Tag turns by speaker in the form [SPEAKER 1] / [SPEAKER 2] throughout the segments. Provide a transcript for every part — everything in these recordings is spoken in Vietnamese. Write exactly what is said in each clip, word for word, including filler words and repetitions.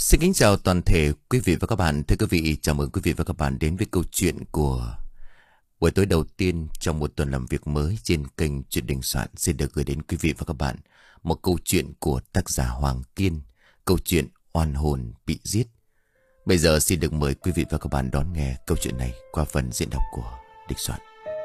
[SPEAKER 1] Xin kính chào toàn thể quý vị và các bạn. Thưa quý vị, chào mừng quý vị và các bạn đến với câu chuyện của buổi tối đầu tiên trong một tuần làm việc mới trên kênh Chuyện Đình Soạn. Xin được gửi đến quý vị và các bạn một câu chuyện của tác giả Hoàng Kiên, câu chuyện Oan hồn bị giết. Bây giờ xin được mời quý vị và các bạn đón nghe câu chuyện này qua phần diễn đọc của Đình Soạn.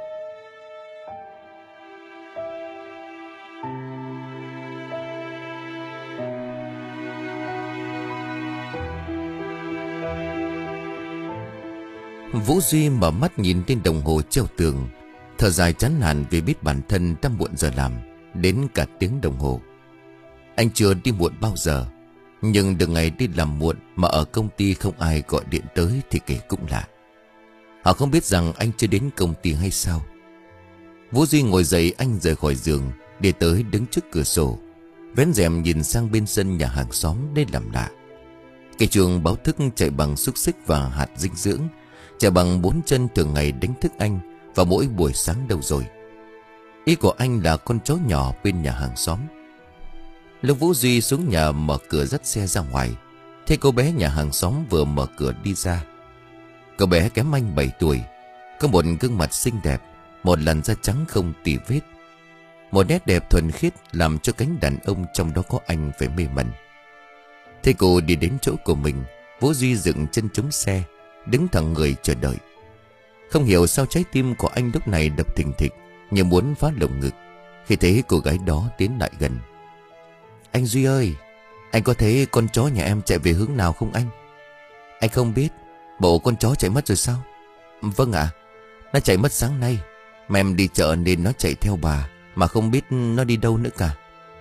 [SPEAKER 1] Vũ Duy mở mắt nhìn lên đồng hồ treo tường, thở dài chán nản vì biết bản thân đã muộn giờ làm đến cả tiếng đồng hồ. Anh chưa đi muộn bao giờ, nhưng được ngày đi làm muộn mà ở công ty không ai gọi điện tới thì kể cũng lạ. Họ không biết rằng anh chưa đến công ty hay sao. Vũ Duy ngồi dậy, anh rời khỏi giường, đi tới đứng trước cửa sổ, vén rèm nhìn sang bên sân nhà hàng xóm để làm lạ. Cái chuông báo thức chạy bằng xúc xích và hạt dinh dưỡng, chạy bằng bốn chân thường ngày đánh thức anh vào mỗi buổi sáng đâu rồi. Ý của anh là con chó nhỏ bên nhà hàng xóm. Lúc Vũ Duy xuống nhà mở cửa dắt xe ra ngoài, thấy cô bé nhà hàng xóm vừa mở cửa đi ra. Cô bé kém anh bảy tuổi, có một gương mặt xinh đẹp, một làn da trắng không tì vết, một nét đẹp thuần khiết làm cho cánh đàn ông trong đó có anh phải mê mẩn. Thấy cô đi đến chỗ của mình, Vũ Duy dựng chân trống xe, đứng thẳng người chờ đợi. Không hiểu sao trái tim của anh lúc này đập thình thịch như muốn phá lồng ngực khi thấy cô gái đó tiến lại gần. Anh Duy ơi, anh có thấy con chó nhà em chạy về hướng nào không anh? Anh không biết. Bộ con chó chạy mất rồi sao? Vâng ạ, nó chạy mất sáng nay, mà em đi chợ nên nó chạy theo bà, mà không biết nó đi đâu nữa cả.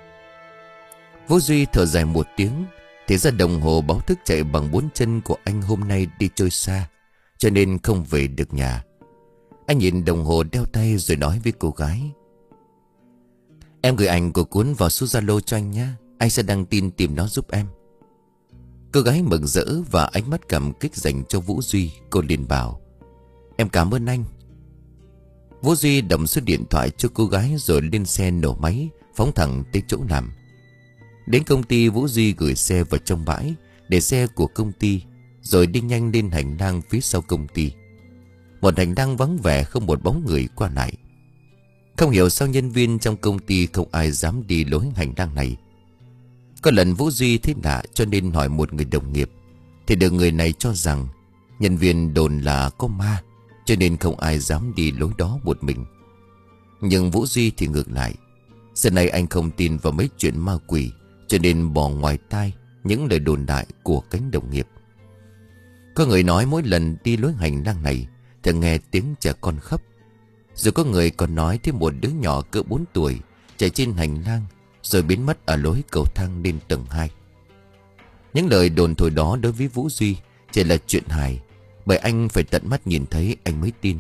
[SPEAKER 1] Vũ Duy thở dài một tiếng, thì ra đồng hồ báo thức chạy bằng bốn chân của anh hôm nay đi chơi xa, cho nên không về được nhà. Anh nhìn đồng hồ đeo tay rồi nói với cô gái: Em gửi ảnh của cuốn vào số Zalo cho anh nhé, anh sẽ đăng tin tìm nó giúp em. Cô gái mừng rỡ và ánh mắt cảm kích dành cho Vũ Duy. Cô liền bảo: Em cảm ơn anh. Vũ Duy đập số điện thoại cho cô gái rồi lên xe nổ máy phóng thẳng tới chỗ làm. Đến công ty, Vũ Duy gửi xe vào trong bãi để xe của công ty, rồi đi nhanh lên hành lang phía sau công ty. Một hành lang vắng vẻ, không một bóng người qua lại. Không hiểu sao nhân viên trong công ty không ai dám đi lối hành lang này. Có lần Vũ Duy thấy lạ cho nên hỏi một người đồng nghiệp, thì được người này cho rằng nhân viên đồn là có ma, cho nên không ai dám đi lối đó một mình. Nhưng Vũ Duy thì ngược lại. Giờ này anh không tin vào mấy chuyện ma quỷ, cho nên bỏ ngoài tai những lời đồn đại của cánh đồng nghiệp. Có người nói mỗi lần đi lối hành lang này thường nghe tiếng trẻ con khóc. Rồi có người còn nói thấy một đứa nhỏ cỡ bốn tuổi chạy trên hành lang rồi biến mất ở lối cầu thang lên tầng hai. Những lời đồn thổi đó đối với Vũ Duy chỉ là chuyện hài, bởi anh phải tận mắt nhìn thấy anh mới tin.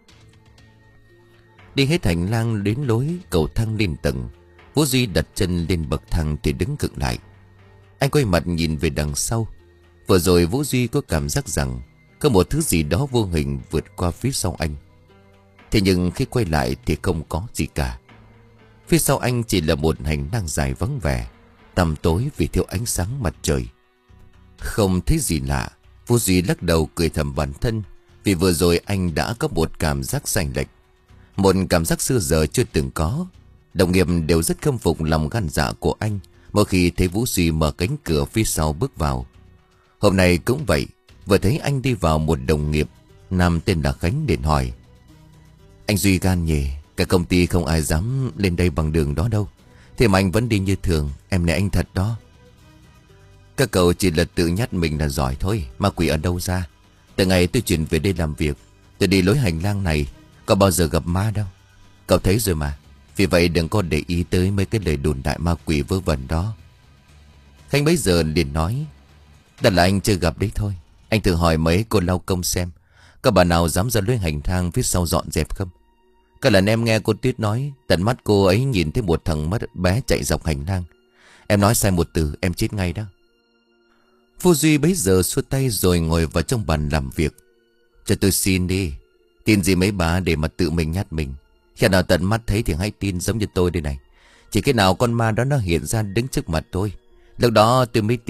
[SPEAKER 1] Đi hết hành lang đến lối cầu thang lên tầng, Vũ Duy đặt chân lên bậc thang thì đứng cực lại. Anh quay mặt nhìn về đằng sau. Vừa rồi Vũ Duy có cảm giác rằng có một thứ gì đó vô hình vượt qua phía sau anh. Thế nhưng khi quay lại thì không có gì cả. Phía sau anh chỉ là một hành lang dài vắng vẻ, tăm tối vì thiếu ánh sáng mặt trời. Không thấy gì lạ, Vũ Duy lắc đầu cười thầm bản thân, vì vừa rồi anh đã có một cảm giác sai lệch, một cảm giác xưa giờ chưa từng có. Đồng nghiệp đều rất khâm phục lòng gan dạ của anh mỗi khi thấy Vũ Duy mở cánh cửa phía sau bước vào. Hôm nay cũng vậy, vừa thấy anh đi vào, một đồng nghiệp nam tên là Khánh điện hỏi: Anh Duy gan nhỉ, cả công ty không ai dám lên đây bằng đường đó đâu, thế mà anh vẫn đi như thường, em nể anh thật đó. Các cậu chỉ là tự nhắc mình là giỏi thôi, ma quỷ ở đâu ra. Từ ngày tôi chuyển về đây làm việc, tôi đi lối hành lang này có bao giờ gặp ma đâu. Cậu thấy rồi mà, vì vậy đừng có để ý tới mấy cái lời đồn đại ma quỷ vớ vẩn đó. Khánh bấy giờ liền nói: Đó là anh chưa gặp đấy thôi. Anh thử hỏi mấy cô lao công xem, có bà nào dám ra lối hành lang phía sau dọn dẹp không? Có lần em nghe cô Tuyết nói tận mắt cô ấy nhìn thấy một thằng mất bé chạy dọc hành lang. Em nói sai một từ em chết ngay đó. Vô Duy bấy giờ xua tay rồi ngồi vào trong bàn làm việc. Cho tôi xin đi, tin gì mấy bà để mà tự mình nhát mình. Khi nào tận mắt thấy thì hãy tin, giống như tôi đây này. Chỉ cái nào con ma đó nó hiện ra đứng trước mặt tôi, lúc đó tôi mới tin.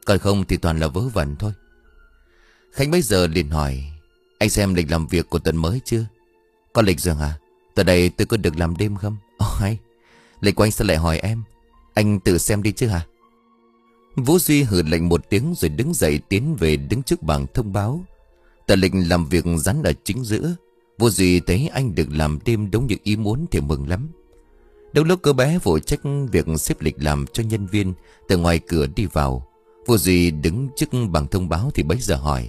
[SPEAKER 1] Còn không thì toàn là vớ vẩn thôi. Khánh bây giờ liền hỏi: Anh xem lịch làm việc của tuần mới chưa? Có lịch rồi hả? Tuần này tôi có được làm đêm không? Ồ hay. Lịch của anh sao lại hỏi em? Anh tự xem đi chứ hả? Vũ Duy hừ lạnh một tiếng rồi đứng dậy tiến về đứng trước bảng thông báo. Tờ lịch làm việc dán ở chính giữa. Vũ Duy thấy anh được làm đêm đúng như ý muốn thì mừng lắm. Đúng lúc cô bé phụ trách việc xếp lịch làm cho nhân viên từ ngoài cửa đi vào, Vũ Duy đứng trước bảng thông báo thì bấy giờ hỏi: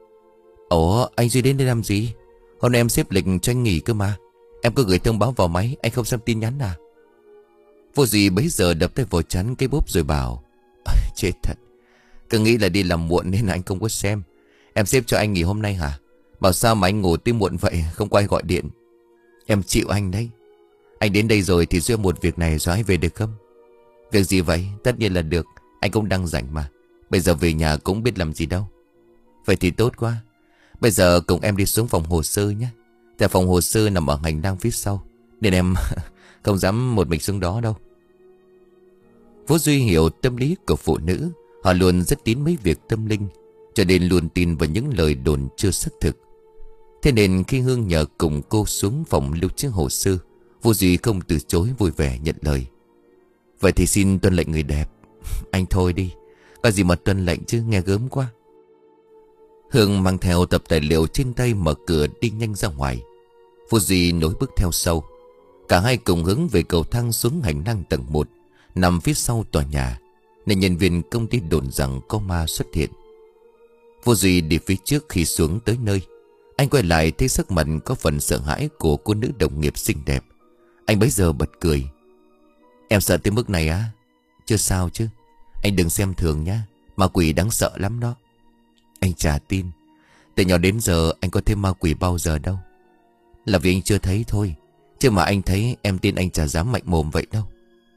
[SPEAKER 1] Ủa anh Duy đến đây làm gì? Hôm nay em xếp lịch cho anh nghỉ cơ mà. Em có gửi thông báo vào máy, anh không xem tin nhắn à? Vũ Duy bấy giờ đập tay vào trán cái bốp rồi bảo: Chết thật, cứ nghĩ là đi làm muộn nên anh không có xem. Em xếp cho anh nghỉ hôm nay hả? Bảo sao mà anh ngủ tới muộn vậy, không có ai gọi điện. Em chịu anh đấy. Anh đến đây rồi thì giúp một việc này rồi anh về được không? Việc gì vậy? Tất nhiên là được. Anh cũng đang rảnh mà. Bây giờ về nhà cũng biết làm gì đâu. Vậy thì tốt quá. Bây giờ cùng em đi xuống phòng hồ sơ nhé. Tại phòng hồ sơ nằm ở hành lang phía sau, nên em không dám một mình xuống đó đâu. Vũ Duy hiểu tâm lý của phụ nữ. Họ luôn rất tín mấy việc tâm linh, cho nên luôn tin vào những lời đồn chưa xác thực. Thế nên khi Hương nhờ cùng cô xuống phòng lưu trữ hồ sơ, Vũ Duy không từ chối, vui vẻ nhận lời. Vậy thì xin tuân lệnh người đẹp. Anh thôi đi, có gì mà tuân lệnh chứ, nghe gớm quá. Hương mang theo tập tài liệu trên tay mở cửa đi nhanh ra ngoài. Vũ Duy nối bước theo sau. Cả hai cùng hướng về cầu thang xuống hành lang tầng một, nằm phía sau tòa nhà, nên nhân viên công ty đồn rằng có ma xuất hiện. Vũ Duy đi phía trước. Khi xuống tới nơi, anh quay lại thấy sắc mặt có phần sợ hãi của cô nữ đồng nghiệp xinh đẹp. Anh bấy giờ bật cười: Em sợ tới mức này á? Chưa sao chứ. Anh đừng xem thường nhá, ma quỷ đáng sợ lắm đó. Anh chả tin. Từ nhỏ đến giờ anh có thấy ma quỷ bao giờ đâu. Là vì anh chưa thấy thôi, chứ mà anh thấy em tin anh chả dám mạnh mồm vậy đâu.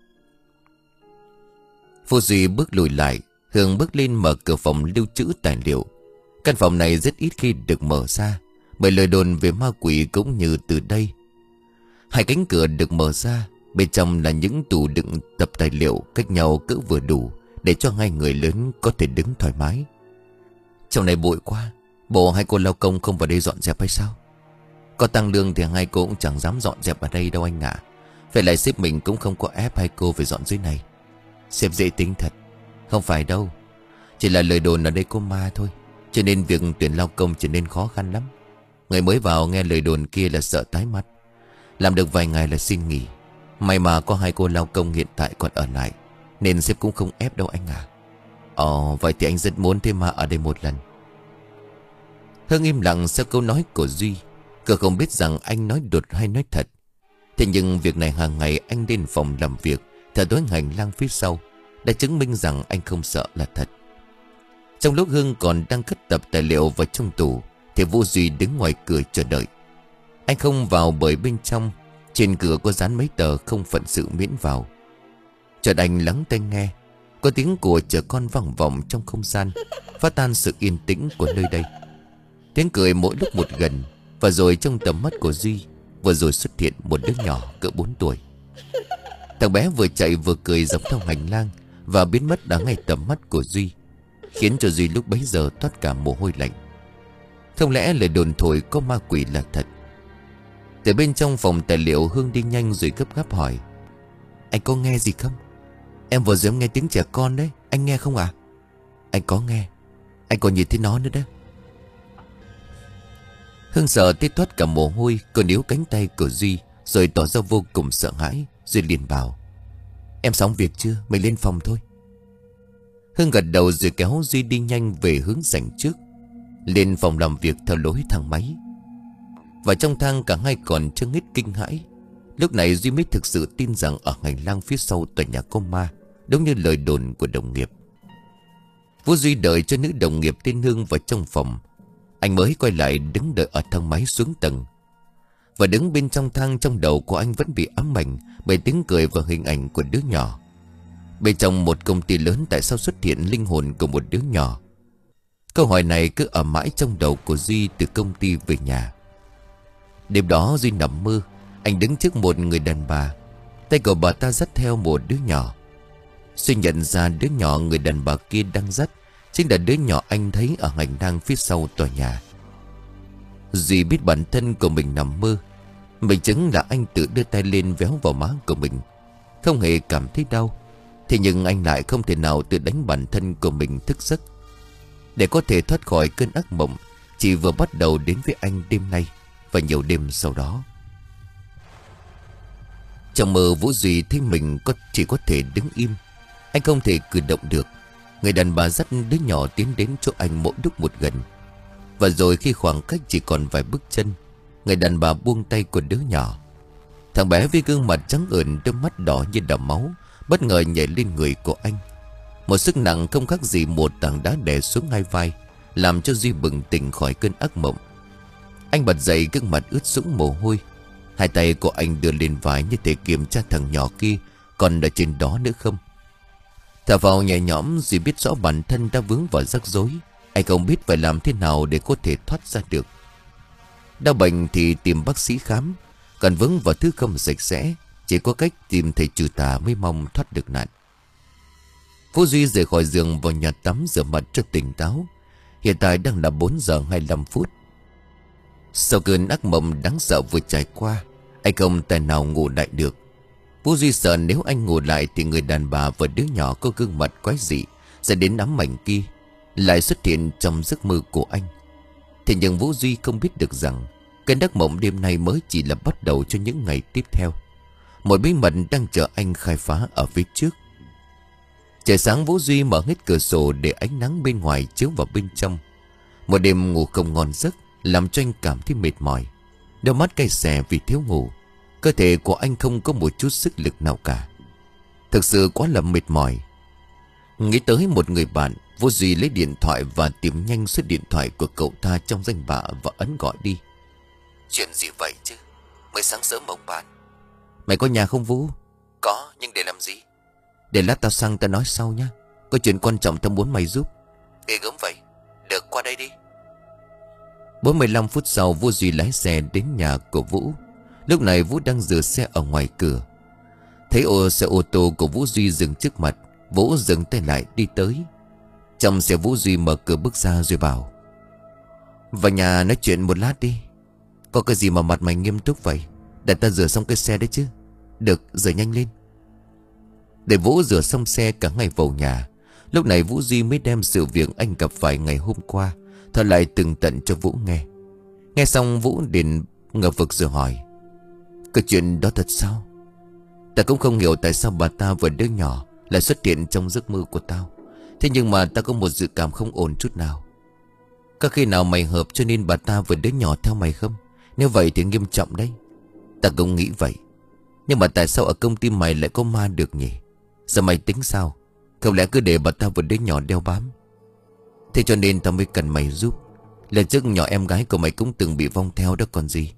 [SPEAKER 1] Vũ Duy bước lùi lại. Hương bước lên mở cửa phòng lưu trữ tài liệu. Căn phòng này rất ít khi được mở ra, bởi lời đồn về ma quỷ cũng như từ đây. Hai cánh cửa được mở ra. Bên trong là những tủ đựng tập tài liệu cách nhau cỡ vừa đủ để cho hai người lớn có thể đứng thoải mái. Trong này bụi quá, bộ hai cô lao công không vào đây dọn dẹp hay sao? Có tăng lương thì hai cô cũng chẳng dám dọn dẹp ở đây đâu anh ạ. Phải lại sếp mình cũng không có ép hai cô phải dọn dưới này. Sếp dễ tính thật. Không phải đâu, chỉ là lời đồn ở đây có ma thôi, cho nên việc tuyển lao công trở nên khó khăn lắm. Người mới vào nghe lời đồn kia là sợ tái mặt. Làm được vài ngày là xin nghỉ. May mà có hai cô lao công hiện tại còn ở lại, nên sếp cũng không ép đâu anh à. Ồ, vậy thì anh rất muốn thêm ma ở đây một lần. Hương im lặng sau câu nói của Duy. Cô không biết rằng anh nói đùa hay nói thật. Thế nhưng việc này hàng ngày anh đến phòng làm việc theo tối hành lang phía sau đã chứng minh rằng anh không sợ là thật. Trong lúc Hương còn đang cất tập tài liệu vào trong tủ, thì Vũ Duy đứng ngoài cửa chờ đợi. Anh không vào bởi bên trong trên cửa có dán mấy tờ không phận sự miễn vào. Chợt anh lắng tai nghe, có tiếng của trẻ con vang vọng trong không gian, phá tan sự yên tĩnh của nơi đây. Tiếng cười mỗi lúc một gần, và rồi trong tầm mắt của Duy vừa rồi xuất hiện một đứa nhỏ cỡ bốn tuổi. Thằng bé vừa chạy vừa cười dọc theo hành lang và biến mất đã ngay tầm mắt của Duy, khiến cho Duy lúc bấy giờ toát cả mồ hôi lạnh. Không lẽ lời đồn thổi có ma quỷ là thật? Từ bên trong phòng tài liệu, Hương đi nhanh rồi gấp gáp hỏi: Anh có nghe gì không? Em vừa rồi nghe tiếng trẻ con đấy, anh nghe không à? Anh có nghe, anh còn nhìn thấy nó nữa đó. Hương sợ tới toát cả mồ hôi. Cô níu cánh tay của Duy rồi tỏ ra vô cùng sợ hãi. Duy liền bảo: Em xong việc chưa? Mình lên phòng thôi. Hương gật đầu rồi kéo Duy đi nhanh về hướng sảnh trước, lên phòng làm việc theo lối thang máy. Và trong thang cả hai còn chưa hết kinh hãi. Lúc này Duy mới thực sự tin rằng ở hành lang phía sau tòa nhà có ma, đúng như lời đồn của đồng nghiệp. Vũ Duy đợi cho nữ đồng nghiệp tên Hương vào trong phòng, anh mới quay lại đứng đợi ở thang máy xuống tầng. Và đứng bên trong thang, trong đầu của anh vẫn bị ám ảnh bởi tiếng cười và hình ảnh của đứa nhỏ. Bên trong một công ty lớn tại sao xuất hiện linh hồn của một đứa nhỏ? Câu hỏi này cứ ở mãi trong đầu của Duy từ công ty về nhà. Đêm đó Duy nằm mơ, anh đứng trước một người đàn bà, tay của bà ta dắt theo một đứa nhỏ. Duy nhận ra đứa nhỏ người đàn bà kia đang dắt chính là đứa nhỏ anh thấy ở hành lang phía sau tòa nhà. Duy biết bản thân của mình nằm mơ. Mình chứng là anh tự đưa tay lên véo vào má của mình, không hề cảm thấy đau. Thế nhưng anh lại không thể nào tự đánh bản thân của mình thức giấc. Để có thể thoát khỏi cơn ác mộng chỉ vừa bắt đầu đến với anh đêm nay và nhiều đêm sau đó. Trong mơ, Vũ Duy thấy mình có chỉ có thể đứng im. Anh không thể cử động được. Người đàn bà dắt đứa nhỏ tiến đến chỗ anh mỗi lúc một gần. Và rồi khi khoảng cách chỉ còn vài bước chân, người đàn bà buông tay của đứa nhỏ. Thằng bé với gương mặt trắng ửng, đôi mắt đỏ như đầm máu bất ngờ nhảy lên người của anh. Một sức nặng không khác gì một tảng đá đè xuống hai vai, làm cho Duy bừng tỉnh khỏi cơn ác mộng. Anh bật dậy, gương mặt ướt sũng mồ hôi. Hai tay của anh đưa lên vai như thể kiểm tra thằng nhỏ kia còn ở trên đó nữa không. Thở vào nhẹ nhõm, Duy biết rõ bản thân đã vướng vào rắc rối. Anh không biết phải làm thế nào để có thể thoát ra được. Đau bệnh thì tìm bác sĩ khám, còn vướng vào thứ không sạch sẽ, chỉ có cách tìm thầy trừ tà mới mong thoát được nạn. Vũ Duy rời khỏi giường vào nhà tắm rửa mặt cho tỉnh táo. Hiện tại đang là bốn giờ hai mươi lăm phút. Sau cơn ác mộng đáng sợ vừa trải qua, anh không tài nào ngủ lại được. Vũ Duy sợ nếu anh ngủ lại thì người đàn bà và đứa nhỏ có gương mặt quái dị sẽ đến ám ảnh kia lại xuất hiện trong giấc mơ của anh. Thế nhưng Vũ Duy không biết được rằng cơn ác mộng đêm nay mới chỉ là bắt đầu cho những ngày tiếp theo. Một bí mật đang chờ anh khai phá ở phía trước. Trời sáng, Vũ Duy mở hết cửa sổ để ánh nắng bên ngoài chiếu vào bên trong. Một đêm ngủ không ngon giấc làm cho anh cảm thấy mệt mỏi, đôi mắt cay xè vì thiếu ngủ. Cơ thể của anh không có một chút sức lực nào cả. Thực sự quá là mệt mỏi. Nghĩ tới một người bạn, Vũ Duy lấy điện thoại và tìm nhanh số điện thoại của cậu ta trong danh bạ và ấn gọi đi. Chuyện gì vậy chứ? Mới sáng sớm ông bạn. Mày có nhà không Vũ? Có, nhưng để làm gì? Để lát tao sang tao nói sau nhá. Có chuyện quan trọng tao muốn mày giúp. Ghê gớm vậy. Được, qua đây đi. bốn mươi lăm phút sau, Vũ Duy lái xe đến nhà của Vũ. Lúc này Vũ đang rửa xe ở ngoài cửa. Thấy ô xe ô tô của Vũ Duy dừng trước mặt, Vũ dừng tay lại đi tới. Trong xe, Vũ Duy mở cửa bước ra rồi bảo: vào nhà nói chuyện một lát đi. Có cái gì mà mặt mày nghiêm túc vậy? Để ta rửa xong cái xe đấy chứ. Được, rửa nhanh lên. Để Vũ rửa xong xe, cả ngày vào nhà. Lúc này Vũ Duy mới đem sự việc anh gặp phải ngày hôm qua thuật lại từng tận cho Vũ nghe. Nghe xong, Vũ liền ngờ vực rồi hỏi: cái chuyện đó thật sao? Ta cũng không hiểu tại sao bà ta và đứa nhỏ lại xuất hiện trong giấc mơ của tao. Thế nhưng mà ta có một dự cảm không ổn chút nào. Có khi nào mày hợp cho nên bà ta và đứa nhỏ theo mày không? Nếu vậy thì nghiêm trọng đấy. Ta cũng nghĩ vậy. Nhưng mà tại sao ở công ty mày lại có ma được nhỉ? Giờ mày tính sao? Không lẽ cứ để bà ta và đứa nhỏ đeo bám? Thế cho nên tao mới cần mày giúp. Lần trước nhỏ em gái của mày cũng từng bị vong theo đó còn gì.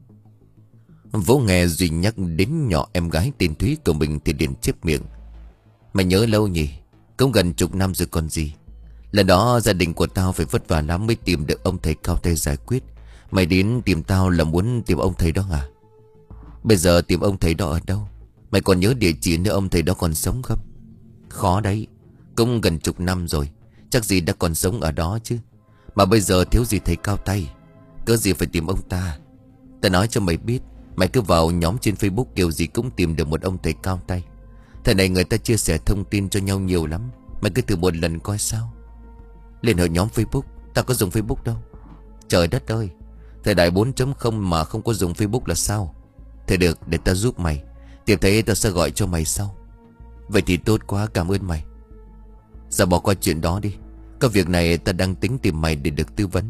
[SPEAKER 1] Vũ nghe Duy nhắc đến nhỏ em gái tên Thúy của mình thì liền chép miệng: mày nhớ lâu nhỉ? Cũng gần chục năm rồi còn gì. Lần đó gia đình của tao phải vất vả lắm mới tìm được ông thầy cao tay giải quyết. Mày đến tìm tao là muốn tìm ông thầy đó à? Bây giờ tìm ông thầy đó ở đâu? Mày còn nhớ địa chỉ nơi ông thầy đó còn sống không? Khó đấy. Cũng gần chục năm rồi, chắc gì đã còn sống ở đó chứ. Mà bây giờ thiếu gì thầy cao tay, cớ gì phải tìm ông ta. Ta nói cho mày biết, mày cứ vào nhóm trên Facebook kiểu gì cũng tìm được một ông thầy cao tay. Thời này người ta chia sẻ thông tin cho nhau nhiều lắm. Mày cứ thử một lần coi sao. Lên hội nhóm Facebook. Tao có dùng Facebook đâu. Trời đất ơi, thời đại bốn chấm không mà không có dùng Facebook là sao? Thế được, để tao giúp mày. Tìm thấy tao sẽ gọi cho mày sau. Vậy thì tốt quá, cảm ơn mày. Giờ bỏ qua chuyện đó đi. Có việc này ta đang tính tìm mày để được tư vấn.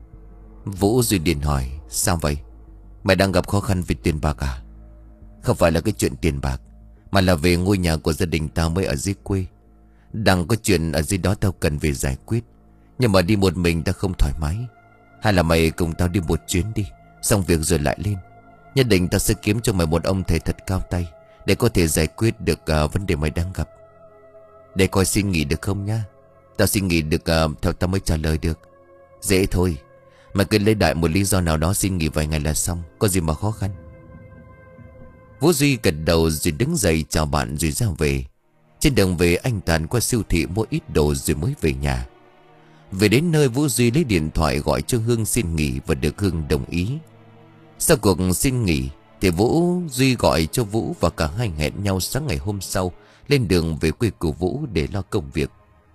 [SPEAKER 1] Vũ Duy điện hỏi: sao vậy? Mày đang gặp khó khăn vì tiền bạc à? Không phải là cái chuyện tiền bạc, mà là về ngôi nhà của gia đình tao mới ở dưới quê. Đang có chuyện ở dưới đó tao cần về giải quyết. Nhưng mà đi một mình tao không thoải mái. Hay là mày cùng tao đi một chuyến đi, xong việc rồi lại lên. Nhất định tao sẽ kiếm cho mày một ông thầy thật cao tay để có thể giải quyết được uh, vấn đề mày đang gặp. Để coi xin nghỉ được không nhá. Tao xin nghỉ được uh, theo tao mới trả lời được. Dễ thôi. Mày cứ lấy đại một lý do nào đó xin nghỉ vài ngày là xong. Có gì mà khó khăn. Vũ Duy gật đầu rồi đứng dậy chào bạn rồi ra về. Trên đường về anh Tàn qua siêu thị mua ít đồ rồi mới về nhà. Về đến nơi, Vũ Duy lấy điện thoại gọi cho Hương xin nghỉ và được Hương đồng ý. Sau cuộc xin nghỉ thì Vũ Duy gọi cho Vũ và cả hai hẹn nhau sáng ngày hôm sau lên đường về quê của Vũ để lo công việc.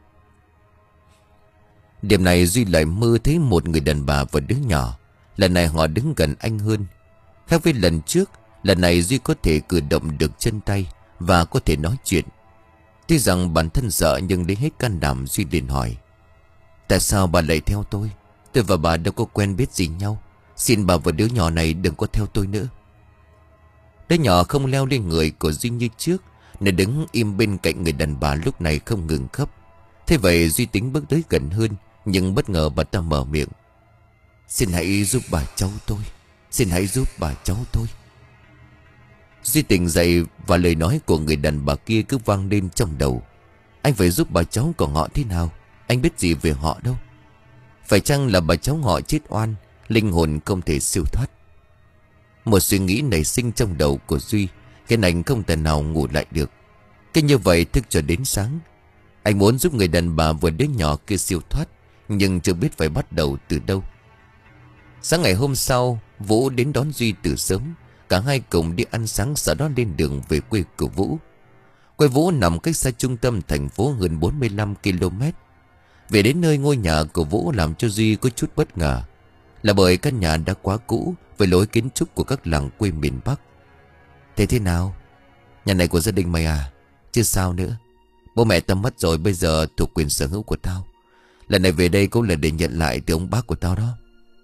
[SPEAKER 1] Đêm này Duy lại mơ thấy một người đàn bà và đứa nhỏ. Lần này họ đứng gần anh hơn. Khác với lần trước, lần này Duy có thể cử động được chân tay và có thể nói chuyện. Tuy rằng bản thân sợ nhưng lấy hết can đảm, Duy liền hỏi: tại sao bà lại theo tôi? Tôi và bà đâu có quen biết gì nhau. Xin bà và đứa nhỏ này đừng có theo tôi nữa. Đứa nhỏ không leo lên người của Duy như trước. Nó đứng im bên cạnh người đàn bà lúc này không ngừng khóc. Thế vậy Duy tính bước tới gần hơn, nhưng bất ngờ bà ta mở miệng: xin hãy giúp bà cháu tôi. Xin hãy giúp bà cháu tôi. Duy tỉnh dậy và lời nói của người đàn bà kia cứ vang lên trong đầu: anh phải giúp bà cháu của họ thế nào? Anh biết gì về họ đâu. Phải chăng là bà cháu họ chết oan, linh hồn không thể siêu thoát? Một suy nghĩ nảy sinh trong đầu của Duy khiến anh không thể nào ngủ lại được. Cứ như vậy thức cho đến sáng. Anh muốn giúp người đàn bà và đứa nhỏ kia siêu thoát, nhưng chưa biết phải bắt đầu từ đâu. Sáng ngày hôm sau, Vũ đến đón Duy từ sớm. Cả hai cùng đi ăn sáng, sau đó lên đường về quê của Vũ. Quê Vũ nằm cách xa trung tâm thành phố hơn bốn mươi lăm ki lô mét. Về đến nơi, ngôi nhà của Vũ làm cho Duy có chút bất ngờ, là bởi căn nhà đã quá cũ với lối kiến trúc của các làng quê miền Bắc. Thế thế nào? Nhà này của gia đình mày à? Chứ sao nữa. Bố mẹ tao mất rồi, bây giờ thuộc quyền sở hữu của tao. Lần này về đây cũng là để nhận lại từ ông bác của tao đó.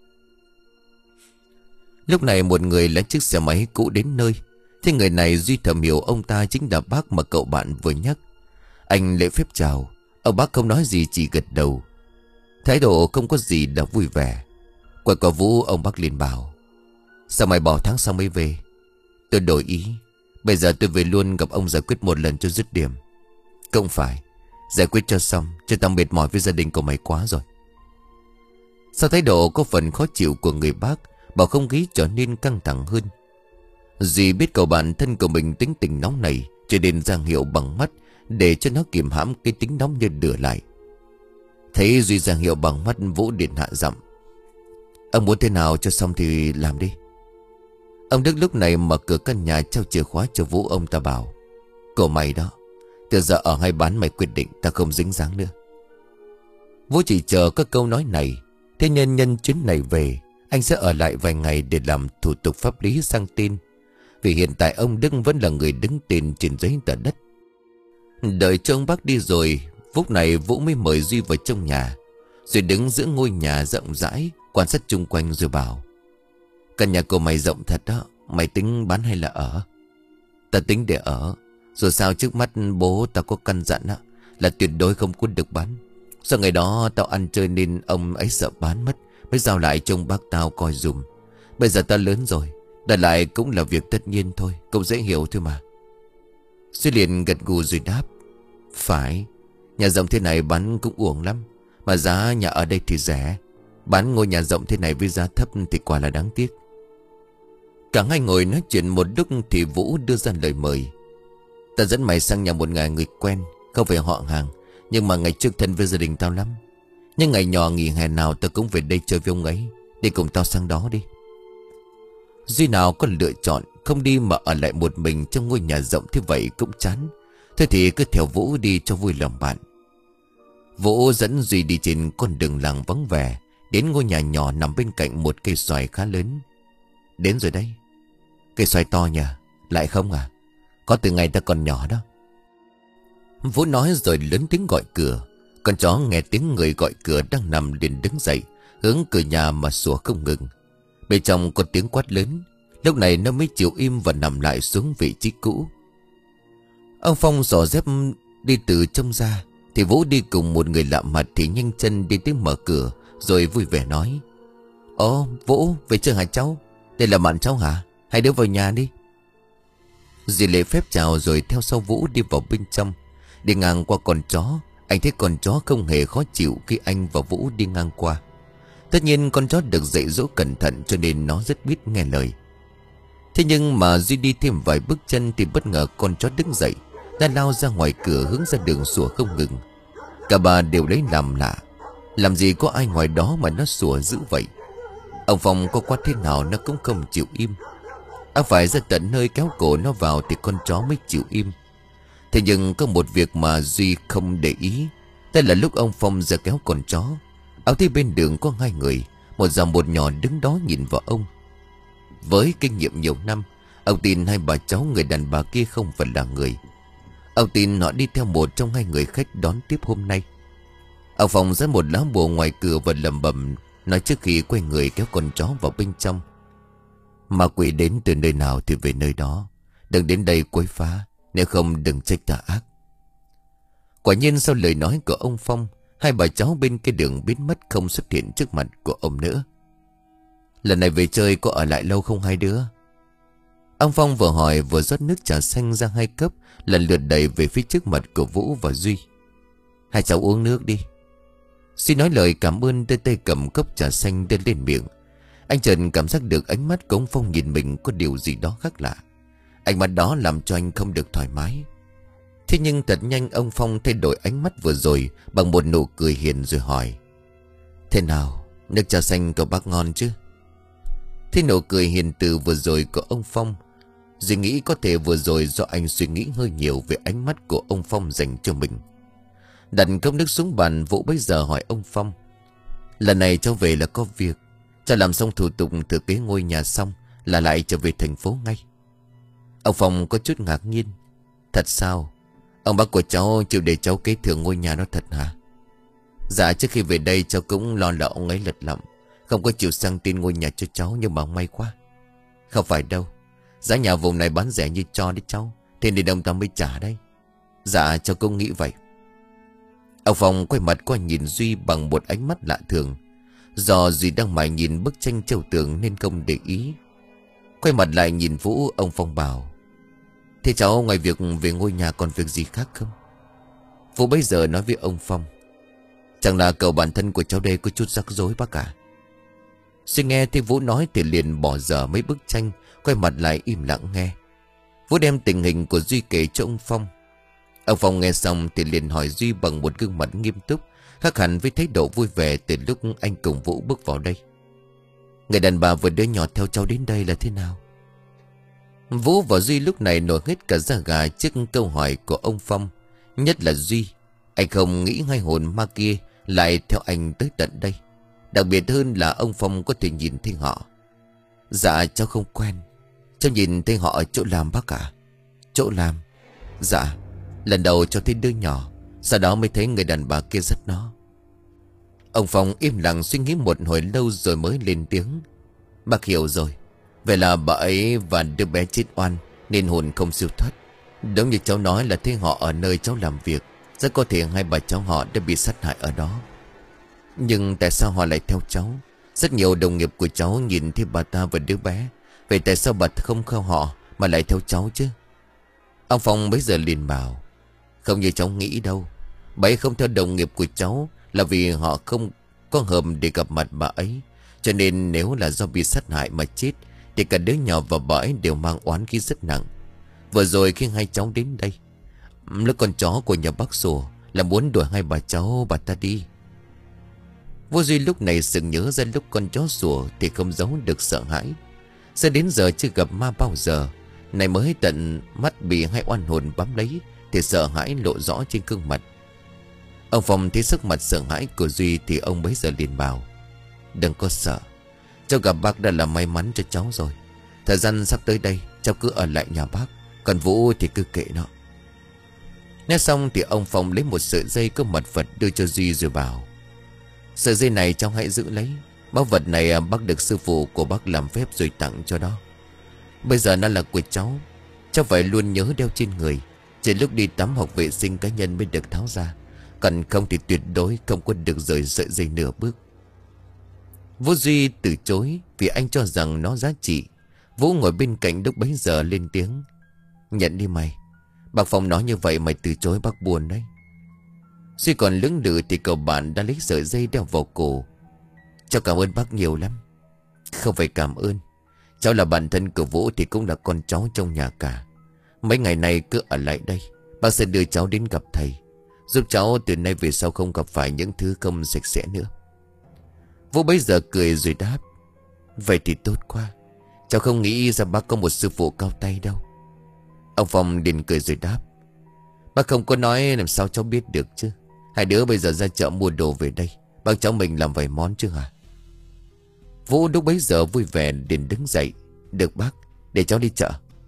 [SPEAKER 1] Lúc này một người lái chiếc xe máy cũ đến nơi. Thế người này Duy thầm hiểu ông ta chính là bác mà cậu bạn vừa nhắc. Anh lễ phép chào. Ông bác không nói gì, chỉ gật đầu. Thái độ không có gì là vui vẻ. Quay qua Vũ, ông bác liền bảo: sao mày bỏ tháng sau mới về? Tôi đổi ý. Bây giờ tôi về luôn gặp ông giải quyết một lần cho dứt điểm. Không phải. Giải quyết cho xong, chứ tao mệt mỏi với gia đình của mày quá rồi. Sau thái độ có phần khó chịu của người bác, bầu không khí trở nên căng thẳng hơn. Duy biết cậu bạn thân của mình tính tình nóng này, cho nên ra hiệu bằng mắt để cho nó kiềm hãm cái tính nóng như lửa lại. Thấy Duy ra hiệu bằng mắt, Vũ điện hạ giọng: ông muốn thế nào cho xong thì làm đi. Ông Đức lúc này mở cửa căn nhà, trao chìa khóa cho Vũ. Ông ta bảo: của mày đó, từ giờ ở hay bán mày quyết định, ta không dính dáng nữa. Vũ chỉ chờ các câu nói này. Thế nên nhân chuyến này về, anh sẽ ở lại vài ngày để làm thủ tục pháp lý sang tên. Vì hiện tại ông Đức vẫn là người đứng tên trên giấy tờ đất. Đợi cho ông bác đi rồi, lúc này Vũ mới mời Duy vào trong nhà. Rồi đứng giữa ngôi nhà rộng rãi, quan sát chung quanh rồi bảo: căn nhà của mày rộng thật đó. Mày tính bán hay là ở? Ta tính để ở. Rồi sao trước mắt bố ta có căn dặn á, là tuyệt đối không có được bán. Sau ngày đó tao ăn chơi nên ông ấy sợ bán mất, mới giao lại cho ông bác tao coi dùm. Bây giờ ta lớn rồi, đặt lại cũng là việc tất nhiên thôi, cậu dễ hiểu thôi mà. Duy liền gật gù rồi đáp: phải, nhà rộng thế này bán cũng uổng lắm. Mà giá nhà ở đây thì rẻ. Bán ngôi nhà rộng thế này với giá thấp thì quả là đáng tiếc. Cả hai ngồi nói chuyện một lúc thì Vũ đưa ra lời mời: ta dẫn mày sang nhà một người người quen, không phải họ hàng, nhưng mà ngày trước thân với gia đình tao lắm. Nhưng ngày nhỏ nghỉ hè nào tao cũng về đây chơi với ông ấy. Đi cùng tao sang đó đi. Duy nào có lựa chọn, không đi mà ở lại một mình trong ngôi nhà rộng thế vậy cũng chán. Thôi thì cứ theo Vũ đi cho vui lòng bạn. Vũ dẫn Duy đi trên con đường làng vắng vẻ, đến ngôi nhà nhỏ nằm bên cạnh một cây xoài khá lớn. Đến rồi đấy. Cây xoài to nhỉ? Lại không à? Có từ ngày ta còn nhỏ đó. Vũ nói rồi lớn tiếng gọi cửa. Con chó nghe tiếng người gọi cửa đang nằm liền đứng dậy, hướng cửa nhà mà sủa không ngừng. Bên trong có tiếng quát lớn. Lúc này nó mới chịu im và nằm lại xuống vị trí cũ. Ông Phong xỏ dép đi từ trong ra, thì Vũ đi cùng một người lạ mặt thì nhanh chân đi tới mở cửa, rồi vui vẻ nói: ồ Vũ, về chưa hả cháu? Đây là bạn cháu hả? Hai đứa vào nhà đi. Duy lễ phép chào rồi theo sau Vũ đi vào bên trong. Đi ngang qua con chó, anh thấy con chó không hề khó chịu khi anh và Vũ đi ngang qua. Tất nhiên con chó được dạy dỗ cẩn thận cho nên nó rất biết nghe lời. Thế nhưng mà Duy đi thêm vài bước chân thì bất ngờ con chó đứng dậy, đã lao ra ngoài cửa hướng ra đường sủa không ngừng. Cả ba đều lấy làm lạ. Làm gì có ai ngoài đó mà nó sủa dữ vậy. Ông Phong có quát thế nào nó cũng không chịu im. Ông phải ra tận nơi kéo cổ nó vào thì con chó mới chịu im. Thế nhưng có một việc mà Duy không để ý. Đây là lúc ông Phong ra kéo con chó, ông thấy bên đường có hai người, một già một nhỏ đứng đó nhìn vào ông. Với kinh nghiệm nhiều năm, ông tin hai bà cháu người đàn bà kia không phải là người. Ông tin họ đi theo một trong hai người khách đón tiếp hôm nay. Ông Phong dán một lá bùa ngoài cửa và lẩm bẩm nói trước khi quay người kéo con chó vào bên trong: "Ma quỷ đến từ nơi nào thì về nơi đó, đừng đến đây quấy phá, nếu không đừng trách ta ác." Quả nhiên sau lời nói của ông Phong, hai bà cháu bên cái đường biến mất không xuất hiện trước mặt của ông nữa. "Lần này về chơi có ở lại lâu không hai đứa?" Ông Phong vừa hỏi vừa rót nước trà xanh ra hai cốc, lần lượt đẩy về phía trước mặt của Vũ và Duy. "Hai cháu uống nước đi." Duy nói lời cảm ơn, đưa tay cầm cốc trà xanh đưa lên miệng. Anh Trần cảm giác được ánh mắt của ông Phong nhìn mình có điều gì đó khác lạ. Ánh mắt đó làm cho anh không được thoải mái. Thế nhưng thật nhanh ông Phong thay đổi ánh mắt vừa rồi bằng một nụ cười hiền rồi hỏi: "Thế nào, nước trà xanh của bác ngon chứ?" Thế nụ cười hiền từ vừa rồi của ông Phong, Duy nghĩ có thể vừa rồi do anh suy nghĩ hơi nhiều về ánh mắt của ông Phong dành cho mình. Đặt cốc nước xuống bàn, Vũ bây giờ hỏi ông Phong: "Lần này cháu về là có việc, cháu làm xong thủ tục thừa kế ngôi nhà xong là lại trở về thành phố ngay." Ông Phong có chút ngạc nhiên: "Thật sao? Ông bác của cháu chịu để cháu kế thừa ngôi nhà đó thật hả?" "Dạ, trước khi về đây cháu cũng lo là ông ấy lật lọng, không có chịu sang tên ngôi nhà cho cháu, nhưng mà may quá." "Không phải đâu, giá nhà vùng này bán rẻ như cho đấy cháu, thế nên ông ta mới trả đây." "Dạ, cháu cũng nghĩ vậy." Ông Phong quay mặt qua nhìn Duy bằng một ánh mắt lạ thường. Do Duy đang mải nhìn bức tranh treo tường nên không để ý. Quay mặt lại nhìn Vũ, ông Phong bảo: "Thế cháu ngoài việc về ngôi nhà còn việc gì khác không?" Vũ bây giờ nói với ông Phong: "Chẳng là cậu bản thân của cháu đây có chút rắc rối bác cả." Duy nghe thấy Vũ nói thì liền bỏ dở mấy bức tranh, quay mặt lại im lặng nghe. Vũ đem tình hình của Duy kể cho ông Phong. Ông Phong nghe xong thì liền hỏi Duy bằng một gương mặt nghiêm túc, khác hẳn với thái độ vui vẻ từ lúc anh cùng Vũ bước vào đây: "Người đàn bà vừa đứa nhỏ theo cháu đến đây là thế nào?" Vũ và Duy lúc này nổi hết cả da gà trước câu hỏi của ông Phong. Nhất là Duy, anh không nghĩ hai hồn ma kia lại theo anh tới tận đây. Đặc biệt hơn là ông Phong có thể nhìn thấy họ. "Dạ cháu không quen, cháu nhìn thấy họ ở chỗ làm bác cả." "Chỗ làm?" "Dạ, lần đầu cháu thấy đứa nhỏ, sau đó mới thấy người đàn bà kia dắt nó." Ông Phong im lặng suy nghĩ một hồi lâu rồi mới lên tiếng: "Bác hiểu rồi, vậy là bà ấy và đứa bé chết oan nên hồn không siêu thoát. Đúng như cháu nói là thấy họ ở nơi cháu làm việc, rất có thể hai bà cháu họ đã bị sát hại ở đó. Nhưng tại sao họ lại theo cháu? Rất nhiều đồng nghiệp của cháu nhìn thấy bà ta và đứa bé, vậy tại sao bà không theo họ mà lại theo cháu chứ?" Ông Phong bây giờ liền bảo: "Không như cháu nghĩ đâu. Bà ấy không theo đồng nghiệp của cháu là vì họ không có hợp để gặp mặt bà ấy. Cho nên nếu là do bị sát hại mà chết thì cả đứa nhỏ và bà ấy đều mang oán khí rất nặng. Vừa rồi khi hai cháu đến đây, lúc con chó của nhà bác sủa là muốn đuổi hai bà cháu bà ta đi." Vô Duy lúc này sừng nhớ ra lúc con chó sủa thì không giấu được sợ hãi. Sẽ đến giờ chưa gặp ma bao giờ, này mới tận mắt bị hai oan hồn bám lấy thì sợ hãi lộ rõ trên gương mặt. Ông Phong thấy sắc mặt sợ hãi của Duy thì ông bấy giờ liền bảo: "Đừng có sợ, cháu gặp bác đã là may mắn cho cháu rồi. Thời gian sắp tới đây cháu cứ ở lại nhà bác, còn Vũ thì cứ kệ nó." Nói xong thì ông Phong lấy một sợi dây có mật vật đưa cho Duy rồi bảo: "Sợi dây này cháu hãy giữ lấy. Báu vật này bác được sư phụ của bác làm phép rồi tặng cho đó. Bây giờ nó là của cháu, cháu phải luôn nhớ đeo trên người. Chỉ lúc đi tắm hoặc vệ sinh cá nhân mới được tháo ra, còn không thì tuyệt đối không có được rời sợi dây nửa bước." Vũ Duy từ chối vì anh cho rằng nó giá trị. Vũ ngồi bên cạnh lúc bấy giờ lên tiếng: "Nhận đi mày. Bác Phong nói như vậy mày từ chối bác buồn đấy." Duy còn lưỡng lự thì cậu bạn đã lấy sợi dây đeo vào cổ. "Cháu cảm ơn bác nhiều lắm." "Không phải cảm ơn. Cháu là bạn thân của Vũ thì cũng là con cháu trong nhà cả. Mấy ngày nay cứ ở lại đây, bác sẽ đưa cháu đến gặp thầy. Giúp cháu từ nay về sau không gặp phải những thứ không sạch sẽ nữa. Vũ bấy giờ cười rồi đáp. Vậy thì tốt quá. Cháu không nghĩ ra bác có một sư phụ cao tay đâu. Ông Phong liền cười rồi đáp. Bác không có nói làm sao cháu biết được chứ. Hai đứa bây giờ ra chợ mua đồ về đây. Bác cháu mình làm vài món chứ hả? Vũ lúc bấy giờ vui vẻ liền đứng dậy. Được bác, để cháu đi chợ.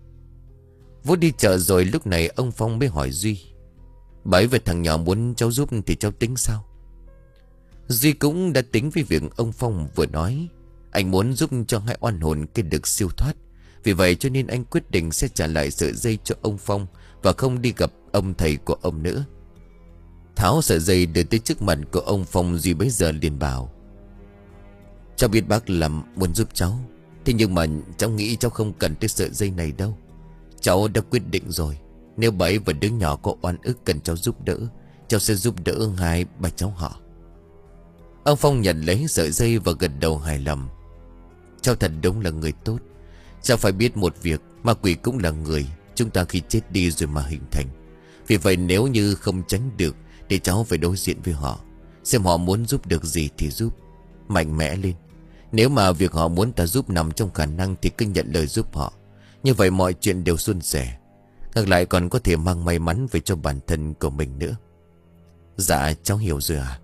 [SPEAKER 1] Vũ đi chợ rồi lúc này ông Phong mới hỏi Duy. Bà ấy về thằng nhỏ muốn cháu giúp thì cháu tính sao? Duy cũng đã tính với việc ông Phong vừa nói. Anh muốn giúp cho hai oan hồn kia được siêu thoát. Vì vậy cho nên anh quyết định sẽ trả lại sợi dây cho ông Phong và không đi gặp ông thầy của ông nữa. Tháo sợi dây đưa tới trước mặt của ông Phong, Duy bấy giờ liền bảo. Cháu biết bác làm muốn giúp cháu. Thế nhưng mà cháu nghĩ cháu không cần tới sợi dây này đâu. Cháu đã quyết định rồi. Nếu bà ấy và đứa nhỏ có oan ức cần cháu giúp đỡ, cháu sẽ giúp đỡ hai bà cháu họ. Ông Phong nhận lấy sợi dây và gật đầu hài lòng. Cháu thật đúng là người tốt. Cháu phải biết một việc, ma quỷ cũng là người. Chúng ta khi chết đi rồi mà hình thành. Vì vậy nếu như không tránh được thì cháu phải đối diện với họ, xem họ muốn giúp được gì thì giúp. Mạnh mẽ lên. Nếu mà việc họ muốn ta giúp nằm trong khả năng thì cứ nhận lời giúp họ. Như vậy mọi chuyện đều suôn sẻ. Ngược lại còn có thể mang may mắn về cho bản thân của mình nữa. Dạ cháu hiểu rồi à.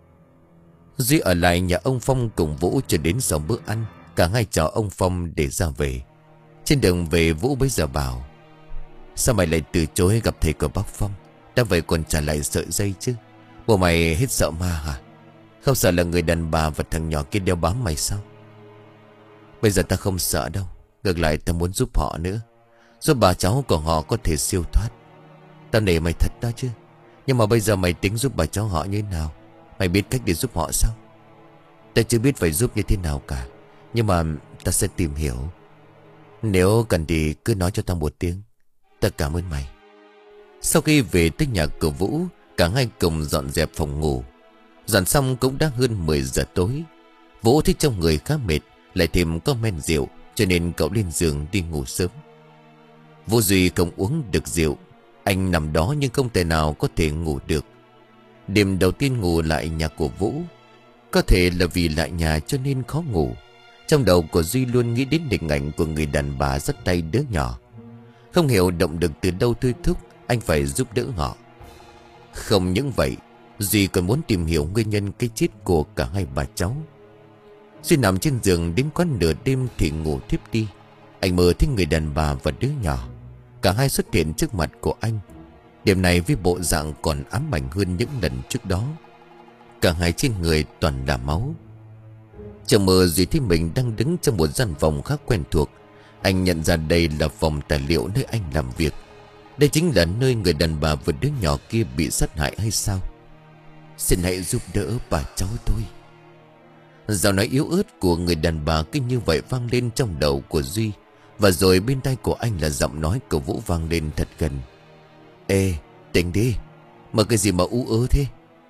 [SPEAKER 1] Duy ở lại nhà ông Phong cùng Vũ cho đến sau bữa ăn. Cả hai chào ông Phong để ra về. Trên đường về Vũ bấy giờ bảo. Sao mày lại từ chối gặp thầy của bác Phong? Đã vậy còn trả lại sợi dây chứ. Bộ mày hết sợ ma hả? Không sợ là người đàn bà và thằng nhỏ kia đeo bám mày sao? Bây giờ ta không sợ đâu. Ngược lại ta muốn giúp họ nữa. Giúp bà cháu của họ có thể siêu thoát. Tao nể mày thật đó chứ. Nhưng mà bây giờ mày tính giúp bà cháu họ như thế nào? Mày biết cách để giúp họ sao? Ta chưa biết phải giúp như thế nào cả. Nhưng mà ta sẽ tìm hiểu. Nếu cần thì cứ nói cho tao một tiếng. Ta cảm ơn mày. Sau khi về tới nhà của Vũ, cả hai cùng dọn dẹp phòng ngủ. Dọn xong cũng đã hơn mười giờ tối. Vũ thấy trong người khá mệt, lại thêm có men rượu, cho nên cậu lên giường đi ngủ sớm. Vũ Duy không uống được rượu. Anh nằm đó nhưng không thể nào có thể ngủ được. Đêm đầu tiên ngủ lại nhà của Vũ. Có thể là vì lại nhà cho nên khó ngủ. Trong đầu của Duy luôn nghĩ đến hình ảnh của người đàn bà dắt tay đứa nhỏ. Không hiểu động lực từ đâu thôi thúc anh phải giúp đỡ họ. Không những vậy, Duy còn muốn tìm hiểu nguyên nhân cái chết của cả hai bà cháu. Duy nằm trên giường đến quá nửa đêm thì ngủ thiếp đi. Anh mơ thấy người đàn bà và đứa nhỏ. Cả hai xuất hiện trước mặt của anh. Đêm này với bộ dạng còn ám ảnh hơn những lần trước đó. Cả hai trên người toàn là máu. Trong mơ Duy thấy mình đang đứng trong một gian phòng khá quen thuộc. Anh nhận ra đây là phòng tài liệu nơi anh làm việc. Đây chính là nơi người đàn bà và đứa nhỏ kia bị sát hại hay sao? Xin hãy giúp đỡ bà cháu tôi. Giọng nói yếu ớt của người đàn bà cứ như vậy vang lên trong đầu của Duy. Và rồi bên tai của anh là giọng nói của Vũ vang lên thật gần. Ê, tỉnh đi. Mà cái gì mà ú ớ thế?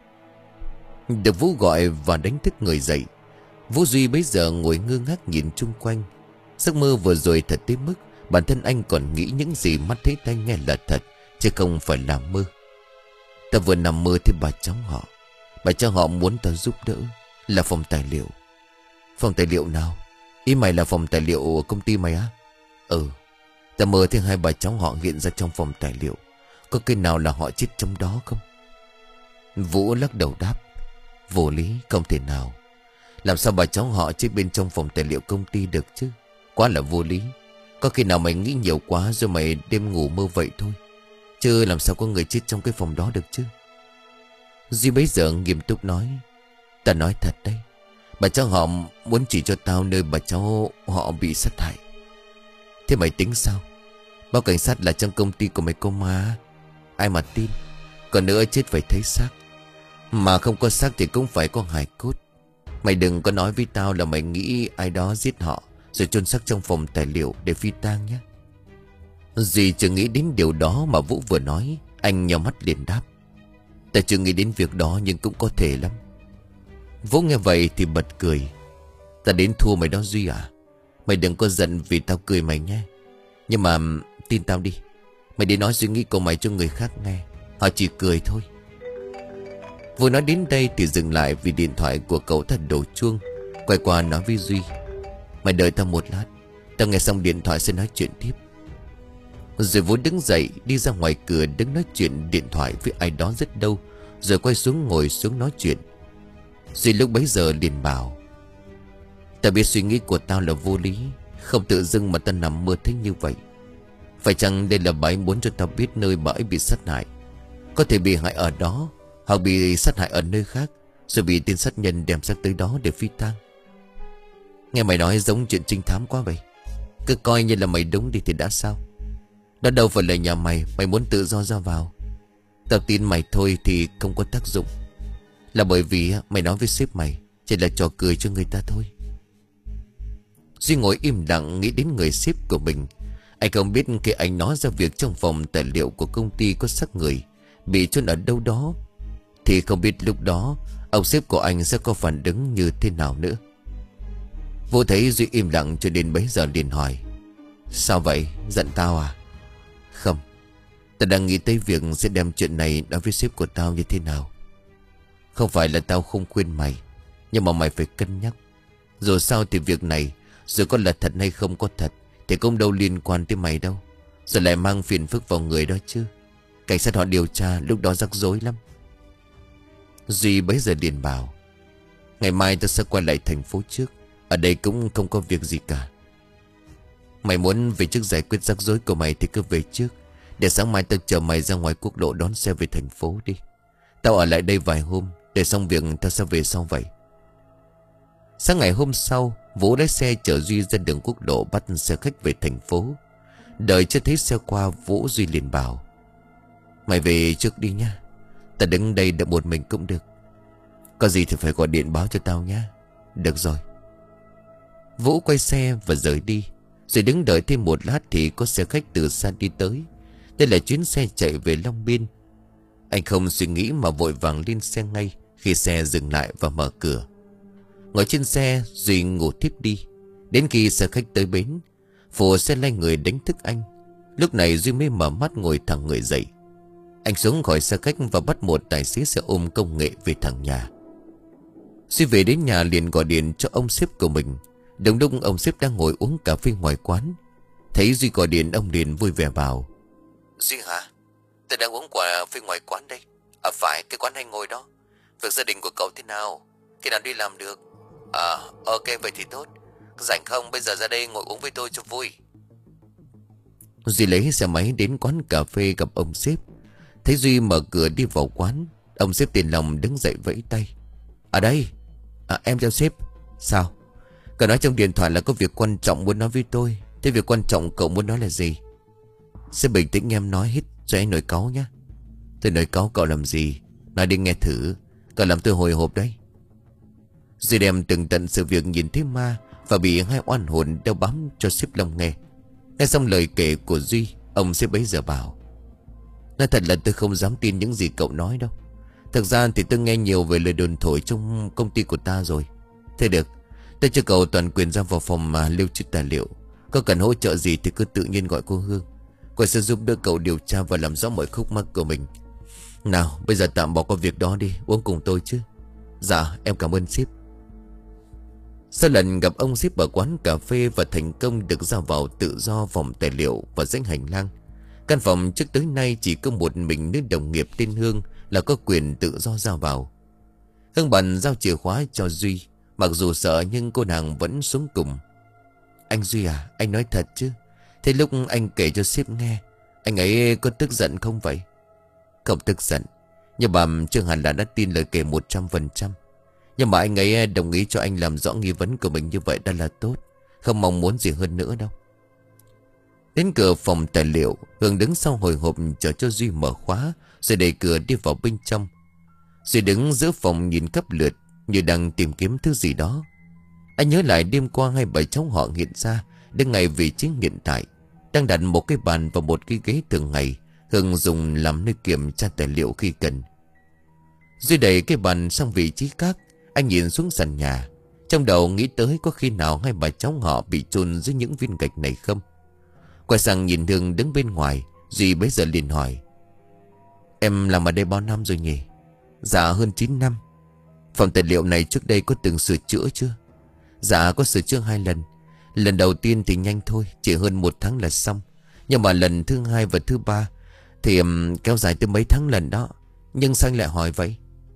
[SPEAKER 1] Được Vũ gọi và đánh thức người dậy. Vũ Duy bấy giờ ngồi ngơ ngác nhìn chung quanh. Giấc mơ vừa rồi thật tới mức bản thân anh còn nghĩ những gì mắt thấy tai nghe là thật, chứ không phải là mơ. Ta vừa nằm mơ thấy bà cháu họ. Bà cháu họ muốn ta giúp đỡ. Là phòng tài liệu. Phòng tài liệu nào? Ý mày là phòng tài liệu của công ty mày á? Ừ. Ta mơ thấy hai bà cháu họ hiện ra trong phòng tài liệu. Có cái nào là họ chết trong đó không? Vũ lắc đầu đáp. Vô lý, không thể nào. Làm sao bà cháu họ chết bên trong phòng tài liệu công ty được chứ? Quá là vô lý. Có khi nào mày nghĩ nhiều quá rồi mày đêm ngủ mơ vậy thôi. Chứ làm sao có người chết trong cái phòng đó được chứ? Duy bấy giờ nghiêm túc nói. Ta nói thật đấy. Bà cháu họ muốn chỉ cho tao nơi bà cháu họ bị sát hại. Thế mày tính sao? Báo cảnh sát là trong công ty của mày cô ma. Ai mà tin. Còn nữa chết phải thấy xác. Mà không có xác thì cũng phải có hài cốt. Mày đừng có nói với tao là mày nghĩ ai đó giết họ rồi chôn xác trong phòng tài liệu để phi tang nhé. Duy chưa nghĩ đến điều đó mà Vũ vừa nói. Anh nhắm mắt liền đáp. Ta chưa nghĩ đến việc đó nhưng cũng có thể lắm. Vũ nghe vậy thì bật cười. Ta đến thua mày đó Duy à? Mày đừng có giận vì tao cười mày nhé. Nhưng mà tin tao đi. Mày đi nói suy nghĩ của mày cho người khác nghe. Họ chỉ cười thôi. Vừa nói đến đây thì dừng lại vì điện thoại của cậu thật đổ chuông. Quay qua nói với Duy: "Mày đợi tao một lát, tao nghe xong điện thoại sẽ nói chuyện tiếp." Rồi Vũ đứng dậy đi ra ngoài cửa, đứng nói chuyện điện thoại với ai đó rất lâu, rồi quay xuống ngồi xuống nói chuyện. Duy lúc bấy giờ liền bảo: "Tao biết suy nghĩ của tao là vô lý, không tự dưng mà tao nằm mơ thấy như vậy. Phải chăng đây là bà ấy muốn cho tao biết nơi bà ấy bị sát hại? Có thể bị hại ở đó, hoặc bị sát hại ở nơi khác, rồi bị tên sát nhân đem sang tới đó để phi tang." Nghe mày nói giống chuyện trinh thám quá vậy. Cứ coi như là mày đúng đi thì đã sao? Đó đâu phải là nhà mày, mày muốn tự do ra vào. Tao tin mày thôi thì không có tác dụng. Là bởi vì mày nói với sếp mày chỉ là trò cười cho người ta thôi. Duy ngồi im lặng nghĩ đến người sếp của mình. Anh không biết khi anh nói ra việc trong phòng tài liệu của công ty có xác người bị chôn ở đâu đó, thì không biết lúc đó ông sếp của anh sẽ có phản ứng như thế nào nữa. Vô thấy Duy im lặng cho đến bấy giờ liền hỏi: "Sao vậy? Giận tao à?" "Không, tao đang nghĩ tới việc sẽ đem chuyện này nói với sếp của tao như thế nào. Không phải là tao không khuyên mày, nhưng mà mày phải cân nhắc. Dù sao thì việc này, dù có là thật hay không có thật, thì cũng đâu liên quan tới mày đâu. Rồi lại mang phiền phức vào người đó chứ. Cảnh sát họ điều tra lúc đó rắc rối lắm." Duy bấy giờ liền bảo: "Ngày mai tao sẽ quay lại thành phố trước. Ở đây cũng không có việc gì cả. Mày muốn về trước giải quyết rắc rối của mày thì cứ về trước, để sáng mai tao chờ mày ra ngoài quốc lộ đón xe về thành phố đi. Tao ở lại đây vài hôm, để xong việc tao sẽ về sau vậy." Sáng ngày hôm sau, Vũ lái xe chở Duy ra đường quốc lộ bắt xe khách về thành phố. Đợi cho thấy xe qua, Vũ Duy liền bảo: "Mày về trước đi nha. Tao đứng đây đợi một mình cũng được. Có gì thì phải gọi điện báo cho tao nhé." "Được rồi." Vũ quay xe và rời đi. Rồi đứng đợi thêm một lát thì có xe khách từ xa đi tới. Đây là chuyến xe chạy về Long Biên. Anh không suy nghĩ mà vội vàng lên xe ngay khi xe dừng lại và mở cửa. Ngồi trên xe, Duy ngủ thiếp đi. Đến khi xe khách tới bến, phụ xe lay người đánh thức anh. Lúc này Duy mới mở mắt ngồi thẳng người dậy. Anh xuống khỏi xe khách và bắt một tài xế xe ôm công nghệ về thẳng nhà. Duy về đến nhà liền gọi điện cho ông sếp của mình. Đúng lúc ông sếp đang ngồi uống cà phê ngoài quán. Thấy Duy gọi điện, ông liền vui vẻ bảo: "Duy hả? Tôi đang uống cà phê ngoài quán đây. À phải, cái quán anh ngồi đó. Việc gia đình của cậu thế nào? Khi nào đi làm được?" "À ok, vậy thì tốt. Rảnh không? Bây giờ ra đây ngồi uống với tôi cho vui." Duy lấy xe máy đến quán cà phê gặp ông sếp. Thấy Duy mở cửa đi vào quán, ông sếp tiền lòng đứng dậy vẫy tay: "À đây, à, em chào sếp." "Sao? Cậu nói trong điện thoại là có việc quan trọng muốn nói với tôi. Thế việc quan trọng cậu muốn nói là gì?" "Sếp bình tĩnh, em nói hết cho anh nổi cáu nhé." "Tôi nổi cáu cậu làm gì? Nói đi nghe thử. Cậu làm tôi hồi hộp đấy." Duy đem từng tận sự việc nhìn thấy ma và bị hai oan hồn đeo bám cho sếp Long nghe. Nghe xong lời kể của Duy, ông sếp bấy giờ bảo: "Nói thật là tôi không dám tin những gì cậu nói đâu. Thực ra thì tôi nghe nhiều về lời đồn thổi trong công ty của ta rồi. Thế được, tôi cho cậu toàn quyền ra vào phòng mà lưu trữ tài liệu. Có cần hỗ trợ gì thì cứ tự nhiên gọi cô Hương. Cô sẽ giúp đỡ cậu điều tra và làm rõ mọi khúc mắc của mình. Nào, bây giờ tạm bỏ qua việc đó đi, uống cùng tôi chứ." "Dạ, em cảm ơn sếp." Sau lần gặp ông sếp ở quán cà phê và thành công được ra vào tự do phòng tài liệu và danh hành lang, căn phòng trước tới nay chỉ có một mình nữ đồng nghiệp tên Hương là có quyền tự do ra vào. Hương bèn giao chìa khóa cho Duy. Mặc dù sợ nhưng cô nàng vẫn xuống cùng. "Anh Duy à, anh nói thật chứ? Thế lúc anh kể cho sếp nghe, anh ấy có tức giận không vậy?" "Không tức giận, nhưng mà chưa hẳn là đã tin lời kể một trăm phần trăm. Nhưng mà anh ấy đồng ý cho anh làm rõ nghi vấn của mình như vậy đã là tốt. Không mong muốn gì hơn nữa đâu." Đến cửa phòng tài liệu, Hương đứng sau hồi hộp chờ cho Duy mở khóa, rồi đẩy cửa đi vào bên trong. Duy đứng giữa phòng nhìn khắp lượt như đang tìm kiếm thứ gì đó. Anh nhớ lại đêm qua hai bà cháu họ hiện ra đứng ngay vị trí hiện tại, đang đặt một cái bàn và một cái ghế thường ngày Hương dùng làm nơi kiểm tra tài liệu khi cần. Duy đẩy cái bàn sang vị trí khác. Anh nhìn xuống sàn nhà, trong đầu nghĩ tới có khi nào hai bà cháu họ bị chôn dưới những viên gạch này không. Quay sang nhìn Hương đứng bên ngoài, Duy bấy giờ liền hỏi: "Em làm ở đây bao năm rồi nhỉ?" Dạ hơn chín năm. Phòng tài liệu này trước đây có từng sửa chữa chưa? Dạ có sửa chữa hai lần. Lần đầu tiên thì nhanh thôi, chỉ hơn một tháng là xong. Nhưng mà lần thứ hai và thứ ba thì um, kéo dài tới mấy tháng lần đó. Nhưng sao anh lại hỏi vậy?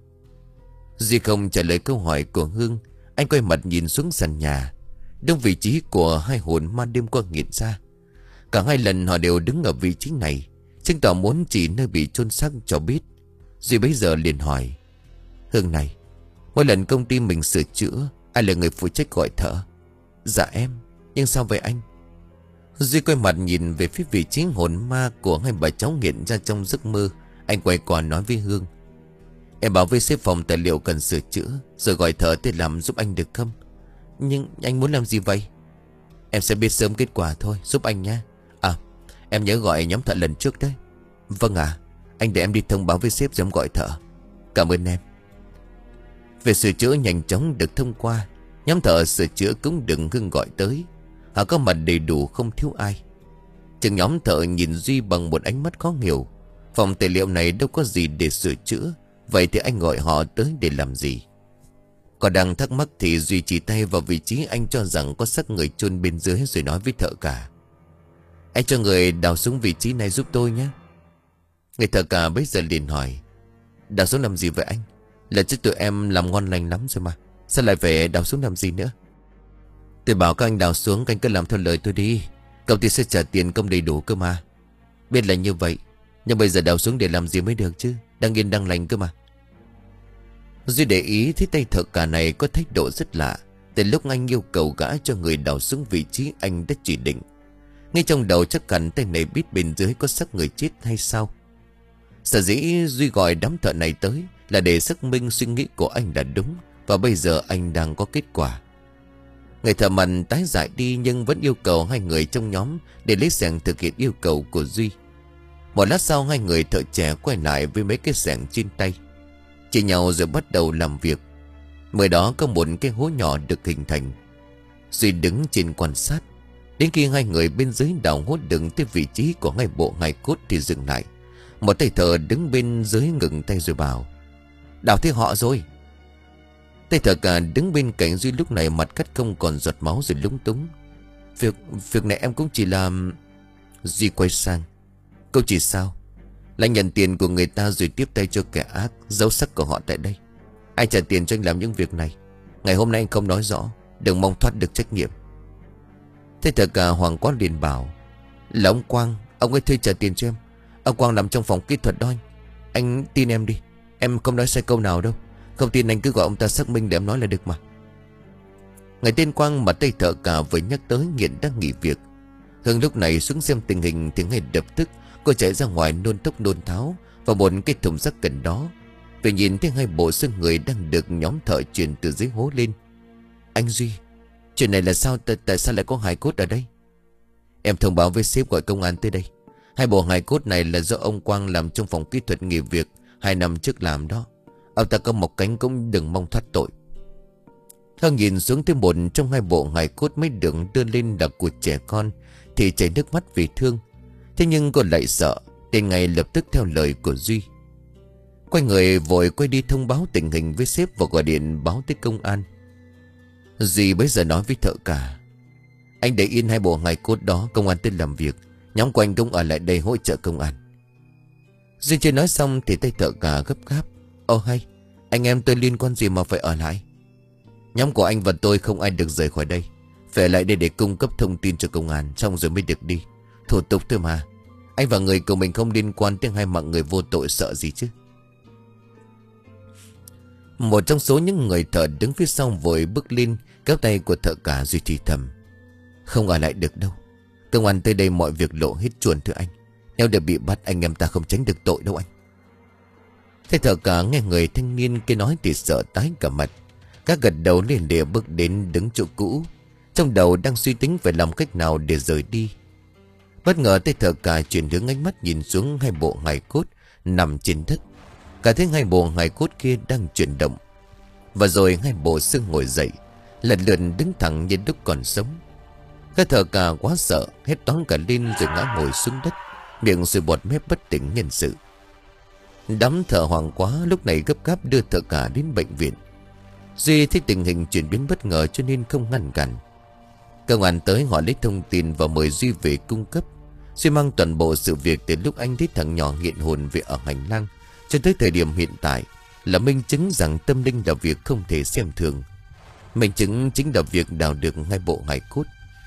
[SPEAKER 1] Duy không trả lời câu hỏi của Hương. Anh quay mặt nhìn xuống sàn nhà. Đúng vị trí của hai hồn ma đêm qua nghiện ra. Cả hai lần họ đều đứng ở vị trí này, chứng tỏ muốn chỉ nơi bị chôn xác cho biết. Duy bấy giờ liền hỏi: Hương này, mỗi lần công ty mình sửa chữa, ai là người phụ trách gọi thợ? Dạ em. Nhưng sao vậy anh? Duy quay mặt nhìn về phía vị trí hồn ma của hai bà cháu nghiện ra trong giấc mơ. Anh quay qua nói với Hương: Em bảo với sếp phòng tài liệu cần sửa chữa, rồi gọi thợ tới làm giúp anh được không? Nhưng anh muốn làm gì vậy? Em sẽ biết sớm kết quả thôi, giúp anh nhé. À, em nhớ gọi nhóm thợ lần trước đấy. Vâng ạ, à, anh để em đi thông báo với sếp rồi em gọi thợ. Cảm ơn em. Việc sửa chữa nhanh chóng được thông qua. Nhóm thợ sửa chữa cũng đừng Hương gọi tới. Họ có mặt đầy đủ, không thiếu ai. Chừng nhóm thợ nhìn Duy bằng một ánh mắt khó hiểu. Phòng tài liệu này đâu có gì để sửa chữa, vậy thì anh gọi họ tới để làm gì? Còn đang thắc mắc thì Duy chỉ tay vào vị trí anh cho rằng có xác người chôn bên dưới, rồi nói với thợ cả: Anh cho người đào xuống vị trí này giúp tôi nhé. Người thợ cả bây giờ liền hỏi: Đào xuống làm gì vậy anh? Lần trước tụi em làm ngon lành lắm rồi mà, sao lại phải đào xuống làm gì nữa? Tôi bảo các anh đào xuống, các anh cứ làm theo lời tôi đi. Công ty sẽ trả tiền công đầy đủ cơ mà. Biết là như vậy, nhưng bây giờ đào xuống để làm gì mới được chứ? Đang yên đang lành cơ mà. Duy để ý thấy tay thợ cả này có thái độ rất lạ. Từ lúc anh yêu cầu gã cho người đào xuống vị trí anh đã chỉ định, ngay trong đầu chắc hẳn tay này biết bên dưới có xác người chết hay sao. Sở dĩ Duy gọi đám thợ này tới là để xác minh suy nghĩ của anh là đúng. Và bây giờ anh đang có kết quả. Người thợ mặn tái giải đi, nhưng vẫn yêu cầu hai người trong nhóm để lấy xẻng thực hiện yêu cầu của Duy. Một lát sau, hai người thợ trẻ quay lại với mấy cái xẻng trên tay, chỉ nhau rồi bắt đầu làm việc. Mới đó có một cái hố nhỏ được hình thành. Duy đứng trên quan sát. Đến khi hai người bên dưới đào hố đứng tới vị trí của hai bộ hài cốt thì dừng lại. Một tay thợ đứng bên dưới ngừng tay rồi bảo: Đào thấy họ rồi. Tay thợ cả đứng bên cạnh Duy lúc này mặt cắt không còn giọt máu rồi lúng túng: Việc việc này em cũng chỉ làm. Duy quay sang: Câu chỉ sao? Là nhận tiền của người ta rồi tiếp tay cho kẻ ác, giấu xác của họ tại đây. Ai trả tiền cho anh làm những việc này? Ngày hôm nay anh không nói rõ, đừng mong thoát được trách nhiệm. Thế thợ cả Hoàng Quán liền bảo: Là ông Quang, ông ấy thuê trả tiền cho em. Ông Quang làm trong phòng kỹ thuật đó anh. Anh tin em đi, em không nói sai câu nào đâu. Không tin anh cứ gọi ông ta xác minh để em nói là được mà. Người tên Quang mà tay thợ cả vừa nhắc tới nghiện đang nghỉ việc. Hương lúc này xuống xem tình hình thì ngay lập tức cô chạy ra ngoài nôn tốc nôn tháo vào một cái thùng rác gần đó. Vì nhìn thấy hai bộ xương người đang được nhóm thợ chuyển từ dưới hố lên. Anh Duy, chuyện này là sao? Tại, tại sao lại có hài cốt ở đây? Em thông báo với sếp gọi công an tới đây. Hai bộ hài cốt này là do ông Quang làm trong phòng kỹ thuật nghỉ việc hai năm trước làm đó. Ông ta có một cánh cũng đừng mong thoát tội. Hương nhìn xuống thấy một trong hai bộ hài cốt mới được đưa lên là của trẻ con thì chảy nước mắt vì thương. Thế nhưng cô lại sợ, nên ngay lập tức theo lời của Duy. Quay người vội quay đi thông báo tình hình với sếp và gọi điện báo tới công an. Duy bây giờ nói với thợ cả: Anh để yên hai bộ hài cốt đó, công an tới làm việc. Nhóm của anh cũng ở lại đây hỗ trợ công an. Duy chưa nói xong thì tay thợ cả gấp gáp: Ồ hay, anh em tôi liên quan gì mà phải ở lại? Nhóm của anh và tôi không ai được rời khỏi đây. Phải ở lại đây để cung cấp thông tin cho công an, xong rồi mới được đi. Thủ tục thôi mà. Anh và người của mình không liên quan tới hai mạng người vô tội, sợ gì chứ. Một trong số những người thợ đứng phía sau vội bước lên kéo tay của thợ cả. Duy thì thầm: Không ở lại được đâu. Công an tới đây mọi việc lộ hết chuồn thưa anh. Nếu để bị bắt anh em ta không tránh được tội đâu anh. Thế thợ cả nghe người thanh niên kia nói thì sợ tái cả mặt. Các gật đầu liền để bước đến đứng chỗ cũ, trong đầu đang suy tính phải làm cách nào để rời đi. Bất ngờ tay thợ cả chuyển hướng ánh mắt nhìn xuống hai bộ hài cốt nằm trên đất. Cả thấy hai bộ hài cốt kia đang chuyển động. Và rồi hai bộ xương ngồi dậy, lần lượt đứng thẳng như lúc còn sống. Các thợ cả quá sợ, hét toáng cả lên rồi ngã ngồi xuống đất, miệng sùi bọt mép bất tỉnh nhân sự. Đám thợ hoảng quá lúc này gấp gáp đưa thợ cả đến bệnh viện. Duy thấy tình hình chuyển biến bất ngờ cho nên không ngăn cản. Công an tới họ lấy thông tin và mời Duy về cung cấp. Duy mang toàn bộ sự việc từ lúc anh thấy thằng nhỏ hiện hồn về ở hành lang cho tới thời điểm hiện tại, là minh chứng rằng tâm linh là việc không thể xem thường. Minh chứng chính là việc đào được hai bộ hài cốt.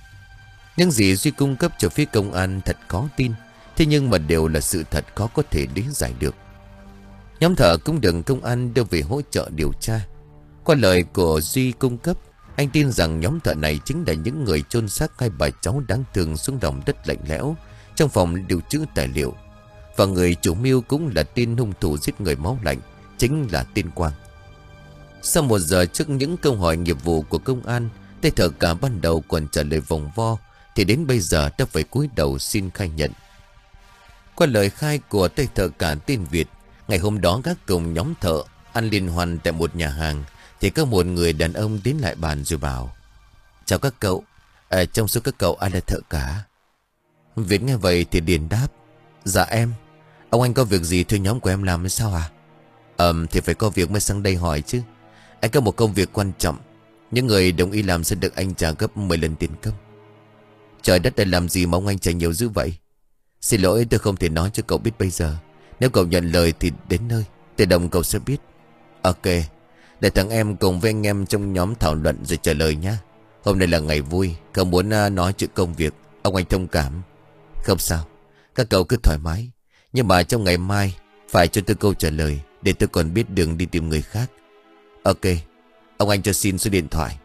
[SPEAKER 1] Những gì Duy cung cấp cho phía công an thật khó tin, thế nhưng mà đều là sự thật khó có thể lý giải được. Nhóm thợ cũng được công an đưa về hỗ trợ điều tra. Qua lời của Duy cung cấp, anh tin rằng nhóm thợ này chính là những người chôn xác hai bà cháu đáng thương xuống lòng đất lạnh lẽo trong phòng lưu trữ tài liệu. Và người chủ mưu cũng là tên hung thủ giết người máu lạnh, chính là tên Quang. Sau một giờ trước những câu hỏi nghiệp vụ của công an, tay thợ cả ban đầu còn trả lời vòng vo, thì đến bây giờ đã phải cúi đầu xin khai nhận. Qua lời khai của tay thợ cả tên Việt, ngày hôm đó các cùng nhóm thợ ăn liên hoan tại một nhà hàng, thì có một người đàn ông đến lại bàn rồi bảo: "Chào các cậu, à, trong số các cậu ai là thợ cả?" Việt nghe vậy thì điền đáp: "Dạ em. Ông anh có việc gì thuê nhóm của em làm hay sao à?" Ờm thì phải có việc mới sang đây hỏi chứ. Anh có một công việc quan trọng, những người đồng ý làm sẽ được anh trả gấp mười lần tiền công." "Trời đất, để làm gì mà ông anh trả nhiều dữ vậy?" "Xin lỗi, tôi không thể nói cho cậu biết bây giờ. Nếu cậu nhận lời thì đến nơi tự động cậu sẽ biết." "Ok, để thằng em cùng với anh em trong nhóm thảo luận rồi trả lời nhé. Hôm nay là ngày vui, không muốn nói chuyện công việc, ông anh thông cảm." "Không sao, các cậu cứ thoải mái. Nhưng mà trong ngày mai phải cho tôi câu trả lời, để tôi còn biết đường đi tìm người khác." "Ok, ông anh cho xin số điện thoại."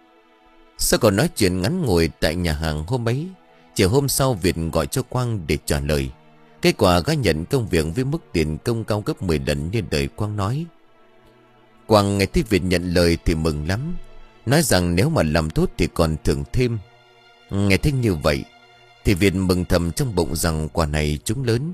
[SPEAKER 1] Sau còn nói chuyện ngắn ngồi tại nhà hàng hôm ấy, chiều hôm sau Việt gọi cho Quang để trả lời. Kết quả gã nhận công việc với mức tiền công cao gấp mười lần như đời Quang nói. Quang nghe thấy Việt nhận lời thì mừng lắm, nói rằng nếu mà làm tốt thì còn thưởng thêm. Nghe thấy như vậy thì Việt mừng thầm trong bụng rằng quả này trúng lớn.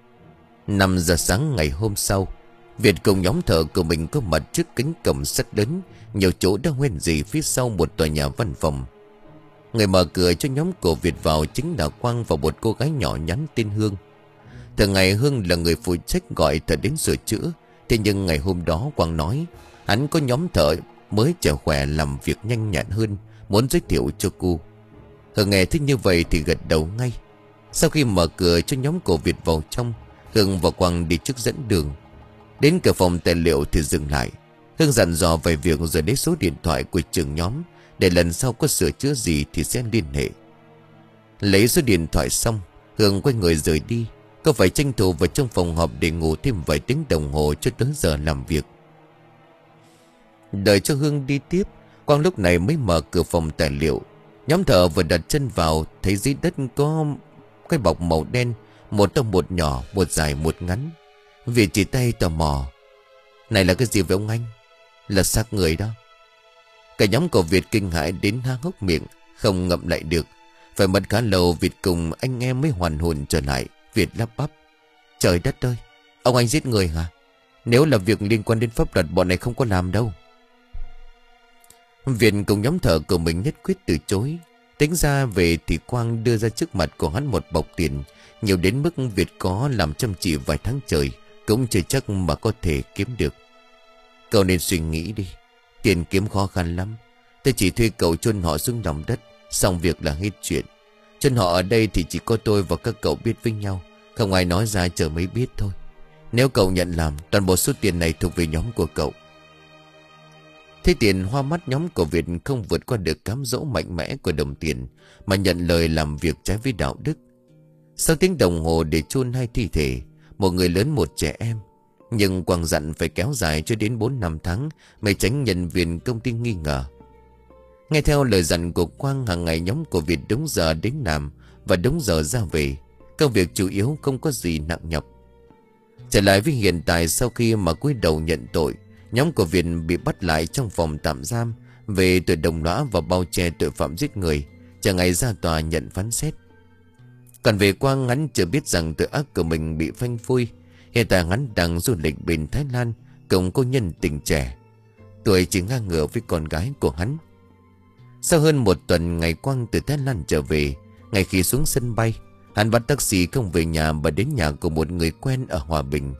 [SPEAKER 1] Năm giờ sáng ngày hôm sau, Việt cùng nhóm thợ của mình có mặt trước cánh cổng sắt lớn, nhiều chỗ đã hoen gì phía sau một tòa nhà văn phòng. Người mở cửa cho nhóm của Việt vào chính là Quang và một cô gái nhỏ nhắn tên Hương. Thường ngày Hương là người phụ trách gọi thợ đến sửa chữa, thế nhưng ngày hôm đó Quang nói hắn có nhóm thợ mới trẻ khỏe làm việc nhanh nhẹn hơn, muốn giới thiệu cho cô. Hương nghe thích như vậy thì gật đầu ngay. Sau khi mở cửa cho nhóm của Việt vào trong, Hương và Quang đi trước dẫn đường. Đến cửa phòng tài liệu thì dừng lại. Hương dặn dò vài việc rồi lấy số điện thoại của trưởng nhóm, để lần sau có sửa chữa gì thì sẽ liên hệ. Lấy số điện thoại xong, Hương quay người rời đi. Cô phải tranh thủ vào trong phòng họp để ngủ thêm vài tiếng đồng hồ cho tới giờ làm việc. Đợi cho Hương đi tiếp, Quang lúc này mới mở cửa phòng tài liệu. Nhóm thợ vừa đặt chân vào, thấy dưới đất có cái bọc màu đen, một to một nhỏ, một dài một ngắn. Việt chỉ tay tò mò: "Này là cái gì vậy ông anh?" "Là xác người đó." Cả nhóm của Việt kinh hãi đến há hốc miệng, không ngậm lại được. Phải mất khá lâu Việt cùng anh em mới hoàn hồn trở lại. Việt lắp bắp: "Trời đất ơi, ông anh giết người hả? Nếu là việc liên quan đến pháp luật bọn này không có làm đâu." Việt cùng nhóm thợ của mình nhất quyết từ chối. Tính ra về thì Quang đưa ra trước mặt của hắn một bọc tiền, nhiều đến mức Việt có làm chăm chỉ vài tháng trời cũng chưa chắc mà có thể kiếm được. "Cậu nên suy nghĩ đi, tiền kiếm khó khăn lắm. Tôi chỉ thuê cậu chôn họ xuống lòng đất, xong việc là hết chuyện. Chôn họ ở đây thì chỉ có tôi và các cậu biết với nhau, không ai nói ra chờ mới biết thôi. Nếu cậu nhận làm, toàn bộ số tiền này thuộc về nhóm của cậu." Thế tiền hoa mắt nhóm của Việt không vượt qua được cám dỗ mạnh mẽ của đồng tiền, mà nhận lời làm việc trái với đạo đức. Sau tiếng đồng hồ để chôn hai thi thể, một người lớn một trẻ em, nhưng Quang dặn phải kéo dài cho đến bốn năm tháng mới tránh nhân viên công ty nghi ngờ. Nghe theo lời dặn của Quang, hàng ngày nhóm của Việt đúng giờ đến làm và đúng giờ ra về. Công việc chủ yếu không có gì nặng nhọc. Trở lại với hiện tại, sau khi mà cúi đầu nhận tội, nhóm của Việt bị bắt lại trong phòng tạm giam về tội đồng lõa và bao che tội phạm giết người, chờ ngày ra tòa nhận phán xét. Còn về Quang, hắn chưa biết rằng tội ác của mình bị phanh phui. Hiện tại hắn đang du lịch bên Thái Lan cùng cô nhân tình trẻ, tuổi chỉ ngang ngửa với con gái của hắn. Sau hơn một tuần ngày Quang từ Thái Lan trở về, ngay khi xuống sân bay, hắn bắt taxi không về nhà mà đến nhà của một người quen ở Hòa Bình.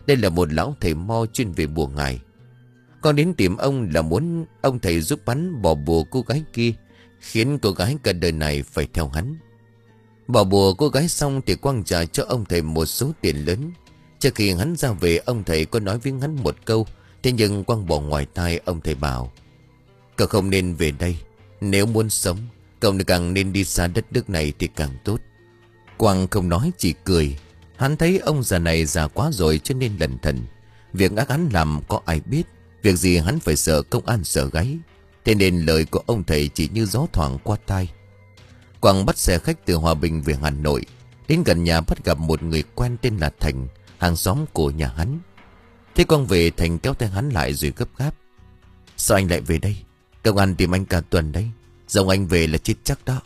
[SPEAKER 1] Đây là một lão thầy mo chuyên về bùa ngải. Con đến tìm ông là muốn ông thầy giúp hắn bỏ bùa cô gái kia, khiến cô gái cả đời này phải theo hắn. Bỏ bùa cô gái xong thì Quang trả cho ông thầy một số tiền lớn. Trước khi hắn ra về, ông thầy có nói với hắn một câu, thế nhưng Quang bỏ ngoài tai ông thầy bảo: cậu không nên về đây. Nếu muốn sống, cậu càng nên đi xa đất nước này thì càng tốt. Quang không nói, chỉ cười. Hắn thấy ông già này già quá rồi cho nên lẩn thận. Việc ác hắn làm có ai biết. Việc gì hắn phải sợ công an sợ gáy. Thế nên lời của ông thầy chỉ như gió thoảng qua tai. Quang bắt xe khách từ Hòa Bình về Hà Nội. Đến gần nhà bắt gặp một người quen tên là Thành, hàng xóm của nhà hắn. Thế Quang về, Thành kéo tay hắn lại rồi gấp gáp: sao anh lại về đây? Công an tìm anh cả tuần đấy. Dòng anh về là chết chắc đó.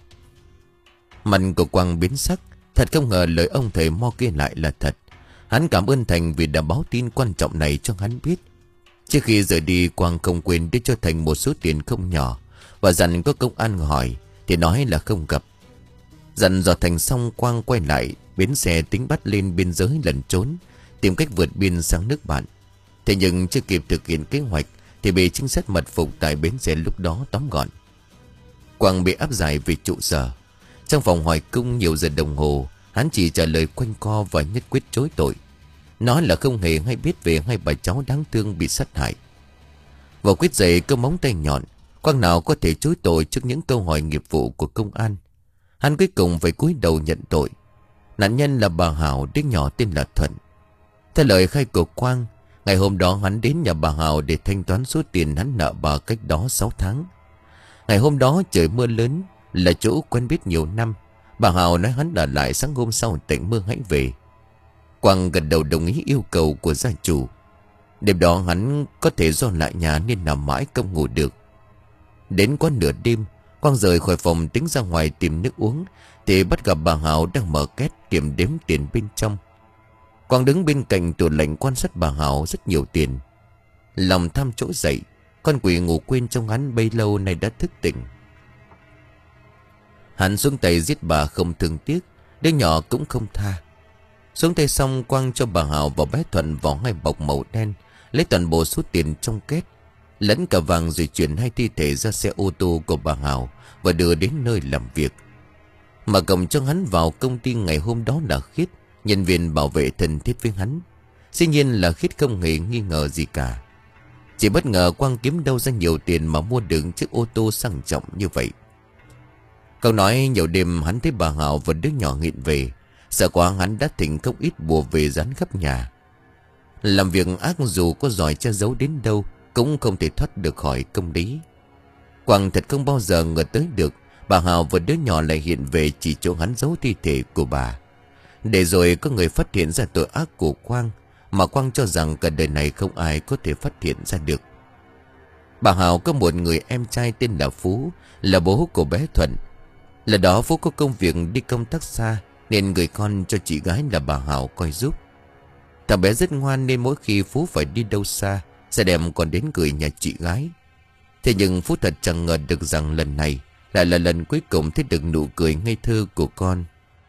[SPEAKER 1] Mặt của Quang biến sắc. Thật không ngờ lời ông thầy mo kia lại là thật. Hắn cảm ơn Thành vì đã báo tin quan trọng này cho hắn biết. Trước khi rời đi, Quang không quên đưa cho Thành một số tiền không nhỏ, và dặn có công an hỏi thì nói là không gặp. Dặn dò Thành xong, Quang quay lại bến xe tính bắt lên biên giới lẩn trốn, tìm cách vượt biên sang nước bạn. Thế nhưng chưa kịp thực hiện kế hoạch thì bị trinh sát mật phục tại bến xe lúc đó tóm gọn. Quang bị áp giải về trụ sở. Trong phòng hỏi cung nhiều giờ đồng hồ, hắn chỉ trả lời quanh co và nhất quyết chối tội. Nói là không hề hay biết về hai bà cháu đáng thương bị sát hại. Vào quyết dậy cơ móng tay nhọn, Quang nào có thể chối tội trước những câu hỏi nghiệp vụ của công an. Hắn cuối cùng phải cúi đầu nhận tội. Nạn nhân là bà Hảo, đứa nhỏ tên là Thuận. Theo lời khai của Quang, ngày hôm đó hắn đến nhà bà Hảo để thanh toán số tiền hắn nợ bà cách đó sáu tháng. Ngày hôm đó trời mưa lớn, là chỗ quen biết nhiều năm. Bà Hảo nói hắn ở lại sáng hôm sau tạnh mưa hãy về. Quang gật đầu đồng ý yêu cầu của gia chủ. Đêm đó hắn có thể do lại nhà nên nằm mãi không ngủ được. Đến quá nửa đêm, Quang rời khỏi phòng tính ra ngoài tìm nước uống thì bắt gặp bà Hảo đang mở két kiểm đếm tiền bên trong. Quang đứng bên cạnh tủ lạnh quan sát bà Hảo rất nhiều tiền. Lòng tham trỗi dậy, con quỷ ngủ quên trong hắn bấy lâu nay đã thức tỉnh. Hắn xuống tay giết bà không thương tiếc, đứa nhỏ cũng không tha. Xuống tay xong, Quang cho bà Hảo và bé Thuận vào hai bọc màu đen, lấy toàn bộ số tiền trong két, lẫn cả vàng, rồi chuyển hai thi thể ra xe ô tô của bà Hảo và đưa đến nơi làm việc. Mà cầm cho hắn vào công ty ngày hôm đó là Khiết, nhân viên bảo vệ thân thiết với hắn. Dĩ nhiên là Khiết không hề nghi ngờ gì cả. Chỉ bất ngờ Quang kiếm đâu ra nhiều tiền mà mua được chiếc ô tô sang trọng như vậy. Cậu nói nhiều đêm hắn thấy bà Hảo và đứa nhỏ nghiện về, sợ quá hắn đã thỉnh không ít bùa về dán khắp nhà. Làm việc ác dù có giỏi che giấu đến đâu cũng không thể thoát được khỏi công lý. Quang thật không bao giờ ngờ tới được bà Hảo và đứa nhỏ lại hiện về chỉ chỗ hắn giấu thi thể của bà. Để rồi có người phát hiện ra tội ác của Quang, mà Quang cho rằng cả đời này không ai có thể phát hiện ra được. Bà Hảo có một người em trai tên là Phú, là bố của bé Thuận. Lần đó Phú có công việc đi công tác xa nên gửi con cho chị gái là bà Hảo coi giúp. Thằng bé rất ngoan nên mỗi khi Phú phải đi đâu xa sẽ đem con đến gửi nhà chị gái. Thế nhưng Phú thật chẳng ngờ được rằng lần này lại là lần cuối cùng thấy được nụ cười ngây thơ của con.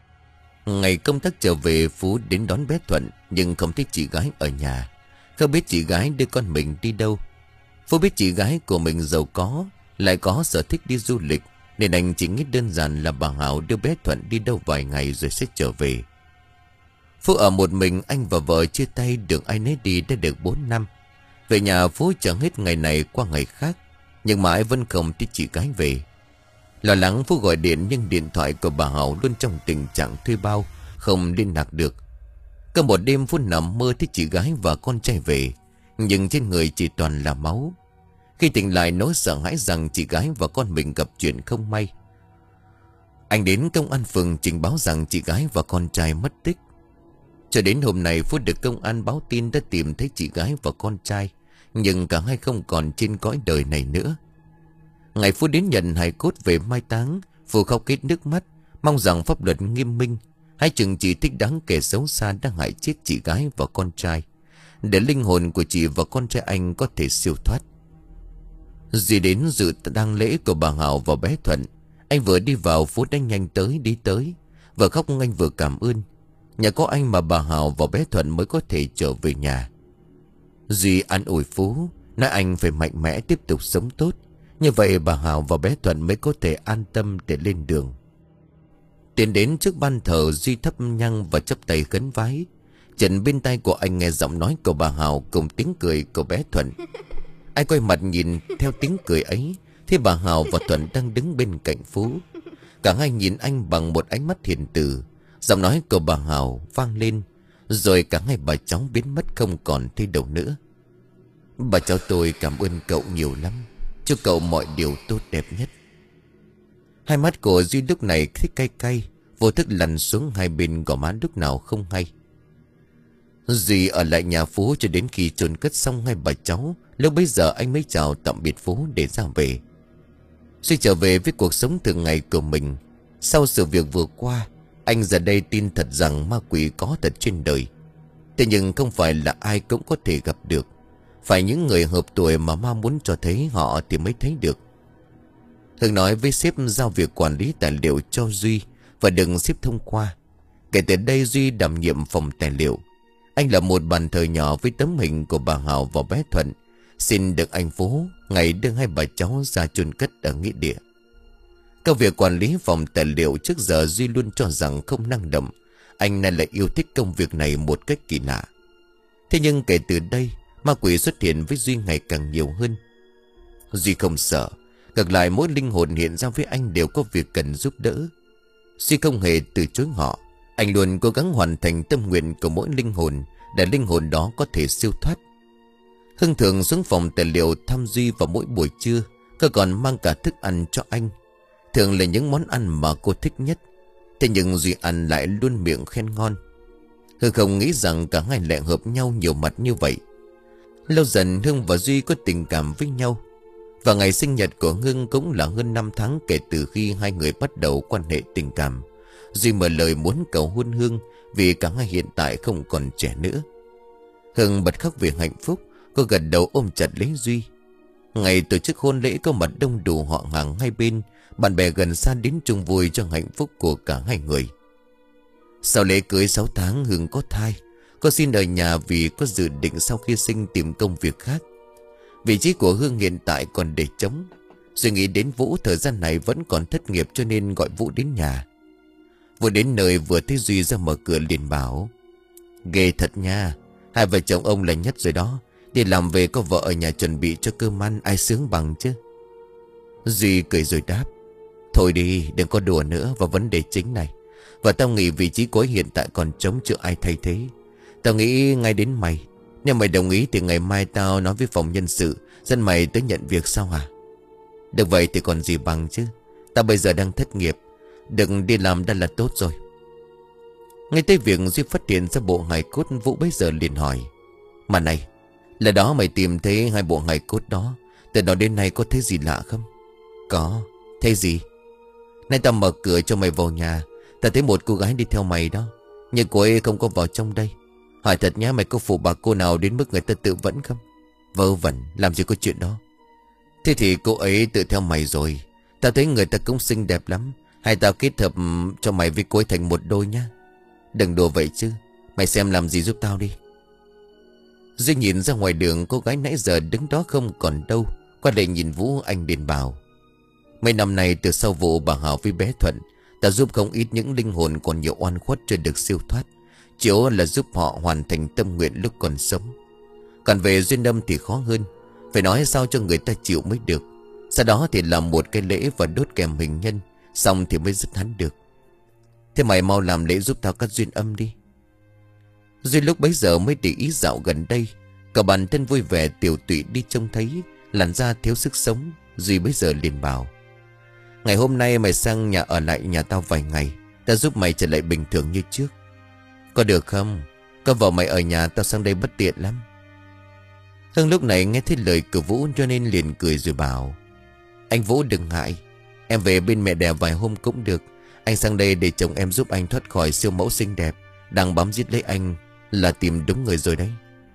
[SPEAKER 1] Ngày công tác trở về, Phú đến đón bé Thuận nhưng không thấy chị gái ở nhà. Không biết chị gái đưa con mình đi đâu. Phú biết chị gái của mình giàu có, lại có sở thích đi du lịch, nên anh chỉ nghĩ đơn giản là bà Hảo đưa bé Thuận đi đâu vài ngày rồi sẽ trở về. Phú ở một mình, anh và vợ chia tay được ai nấy đi đã được bốn năm. Về nhà Phú chẳng hết ngày này qua ngày khác, nhưng mãi vẫn không thấy chị gái về. Lo lắng Phú gọi điện nhưng điện thoại của bà Hảo luôn trong tình trạng thuê bao, không liên lạc được. Có một đêm Phú nằm mơ thấy chị gái và con trai về, nhưng trên người chỉ toàn là máu. Khi tỉnh lại nỗi sợ hãi rằng chị gái và con mình gặp chuyện không may. Anh đến công an phường trình báo rằng chị gái và con trai mất tích. Cho đến hôm nay Phú được công an báo tin đã tìm thấy chị gái và con trai, nhưng cả hai không còn trên cõi đời này nữa. Ngày Phú đến nhận hài cốt về mai táng, Phú khóc hết nước mắt, mong rằng pháp luật nghiêm minh, hãy trừng trị thích đáng kẻ xấu xa đã hại chết chị gái và con trai, để linh hồn của chị và con trai anh có thể siêu thoát. Dì đến dự tang lễ của bà Hảo và bé Thuận. Anh vừa đi vào, Phú đã nhanh tới đi tới, vừa khóc anh vừa cảm ơn. Nhà có anh mà bà Hào và bé Thuận mới có thể trở về nhà. Duy an ủi Phú, nói anh phải mạnh mẽ tiếp tục sống tốt. Như vậy bà Hào và bé Thuận mới có thể an tâm để lên đường. Tiến đến trước ban thờ, Duy thắp nhang và chắp tay khấn vái. Chợt bên tai của anh nghe giọng nói của bà Hào cùng tiếng cười của bé Thuận. Anh quay mặt nhìn theo tiếng cười ấy, thì bà Hào và Thuận đang đứng bên cạnh Phú. Cả hai nhìn anh bằng một ánh mắt hiền từ. Giọng nói của bà Hào vang lên, rồi cả hai bà cháu biến mất không còn thấy đâu nữa. Bà cháu tôi cảm ơn cậu nhiều lắm. Chúc cậu mọi điều tốt đẹp nhất. Hai mắt của Duy lúc này thích cay cay, vô thức lăn xuống hai bên gò má lúc nào không hay. Duy ở lại nhà Phú cho đến khi chôn cất xong hai bà cháu. Lúc bấy giờ anh mới chào tạm biệt Phú để ra về. Duy trở về với cuộc sống thường ngày của mình. Sau sự việc vừa qua, anh giờ đây tin thật rằng ma quỷ có thật trên đời. Thế nhưng không phải là ai cũng có thể gặp được. Phải những người hợp tuổi mà ma muốn cho thấy họ thì mới thấy được. Hưng nói với sếp giao việc quản lý tài liệu cho Duy và đừng sếp thông qua. Kể từ đây Duy đảm nhiệm phòng tài liệu. Anh là một bàn thờ nhỏ với tấm hình của bà Hào và bé Thuận. Xin được anh Phú ngày đưa hai bà cháu ra chôn cất ở nghĩa địa. Công việc quản lý phòng tài liệu trước giờ Duy luôn cho rằng không năng động. Anh nay lại yêu thích công việc này một cách kỳ lạ. Thế nhưng kể từ đây, ma quỷ xuất hiện với Duy ngày càng nhiều hơn. Duy không sợ. Ngược lại mỗi linh hồn hiện ra với anh đều có việc cần giúp đỡ. Duy không hề từ chối họ. Anh luôn cố gắng hoàn thành tâm nguyện của mỗi linh hồn, để linh hồn đó có thể siêu thoát. Hưng thường xuống phòng tài liệu thăm Duy vào mỗi buổi trưa. Cô còn mang cả thức ăn cho anh, thường là những món ăn mà cô thích nhất. Thế nhưng Duy ăn lại luôn miệng khen ngon. Hưng không nghĩ rằng cả hai lại hợp nhau nhiều mặt như vậy. Lâu dần Hưng và Duy có tình cảm với nhau. Và ngày sinh nhật của Hưng cũng là hơn năm tháng kể từ khi hai người bắt đầu quan hệ tình cảm. Duy mở lời muốn cầu hôn Hưng vì cả hai hiện tại không còn trẻ nữa. Hưng bật khóc vì hạnh phúc. Cô gật đầu ôm chặt lấy Duy. Ngày tổ chức hôn lễ có mặt đông đủ họ hàng hai bên. Bạn bè gần xa đến chung vui cho hạnh phúc của cả hai người. Sau lễ cưới sáu tháng Hưng có thai. Cô xin ở nhà vì có dự định sau khi sinh tìm công việc khác. Vị trí của Hương hiện tại còn để trống. Duy nghĩ đến Vũ thời gian này vẫn còn thất nghiệp cho nên gọi Vũ đến nhà. Vừa đến nơi vừa thấy Duy ra mở cửa liền bảo: ghê thật nha, hai vợ chồng ông là nhất rồi đó. Đi làm về có vợ ở nhà chuẩn bị cho cơm ăn, ai sướng bằng chứ. Duy cười rồi đáp: thôi đi, đừng có đùa nữa vào vấn đề chính này. Và tao nghĩ vị trí của ấy hiện tại còn trống, chưa ai thay thế. Tao nghĩ ngay đến mày. Nếu mày đồng ý thì ngày mai tao nói với phòng nhân sự dẫn mày tới nhận việc sau hả? Được vậy thì còn gì bằng chứ. Tao bây giờ đang thất nghiệp, đừng đi làm đã là tốt rồi. Ngay tới việc Duy phát hiện ra bộ hài cốt, Vũ bấy giờ liền hỏi: mà này, là đó mày tìm thấy hai bộ hài cốt đó, từ đó đến nay có thấy gì lạ không? Có. Thấy gì? Nay tao mở cửa cho mày vào nhà, tao thấy một cô gái đi theo mày đó. Nhưng cô ấy không có vào trong đây. Hỏi thật nhá, mày có phụ bà cô nào đến mức người ta tự vẫn không? Vớ vẩn, làm gì có chuyện đó. Thế thì cô ấy tự theo mày rồi. Tao thấy người ta cũng xinh đẹp lắm. Hay tao kết hợp cho mày với cô ấy thành một đôi nhá. Đừng đùa vậy chứ. Mày xem làm gì giúp tao đi. Duy nhìn ra ngoài đường, cô gái nãy giờ đứng đó không còn đâu. Qua lại nhìn Vũ, anh liền bảo: mấy năm nay từ sau vụ bà Hảo với bé Thuận, ta giúp không ít những linh hồn còn nhiều oan khuất chưa được siêu thoát. Chiếu là giúp họ hoàn thành tâm nguyện lúc còn sống. Còn về duyên âm thì khó hơn. Phải nói sao cho người ta chịu mới được. Sau đó thì làm một cái lễ và đốt kèm hình nhân, xong thì mới dứt hắn được. Thế mày mau làm lễ giúp tao cắt duyên âm đi. Duy lúc bấy giờ mới để ý dạo gần đây, cả bản thân vui vẻ tiểu tụy đi trông thấy làn da thiếu sức sống. Duy bấy giờ liền bảo: ngày hôm nay mày sang nhà ở lại nhà tao vài ngày, tao giúp mày trở lại bình thường như trước. Có được không? Có vợ mày ở nhà tao sang đây bất tiện lắm. Hưng lúc này nghe thấy lời của Vũ cho nên liền cười rồi bảo: anh Vũ đừng ngại, em về bên mẹ đẻ vài hôm cũng được. Anh sang đây để chồng em giúp anh thoát khỏi siêu mẫu xinh đẹp đang bám giết lấy anh là tìm đúng người rồi đấy.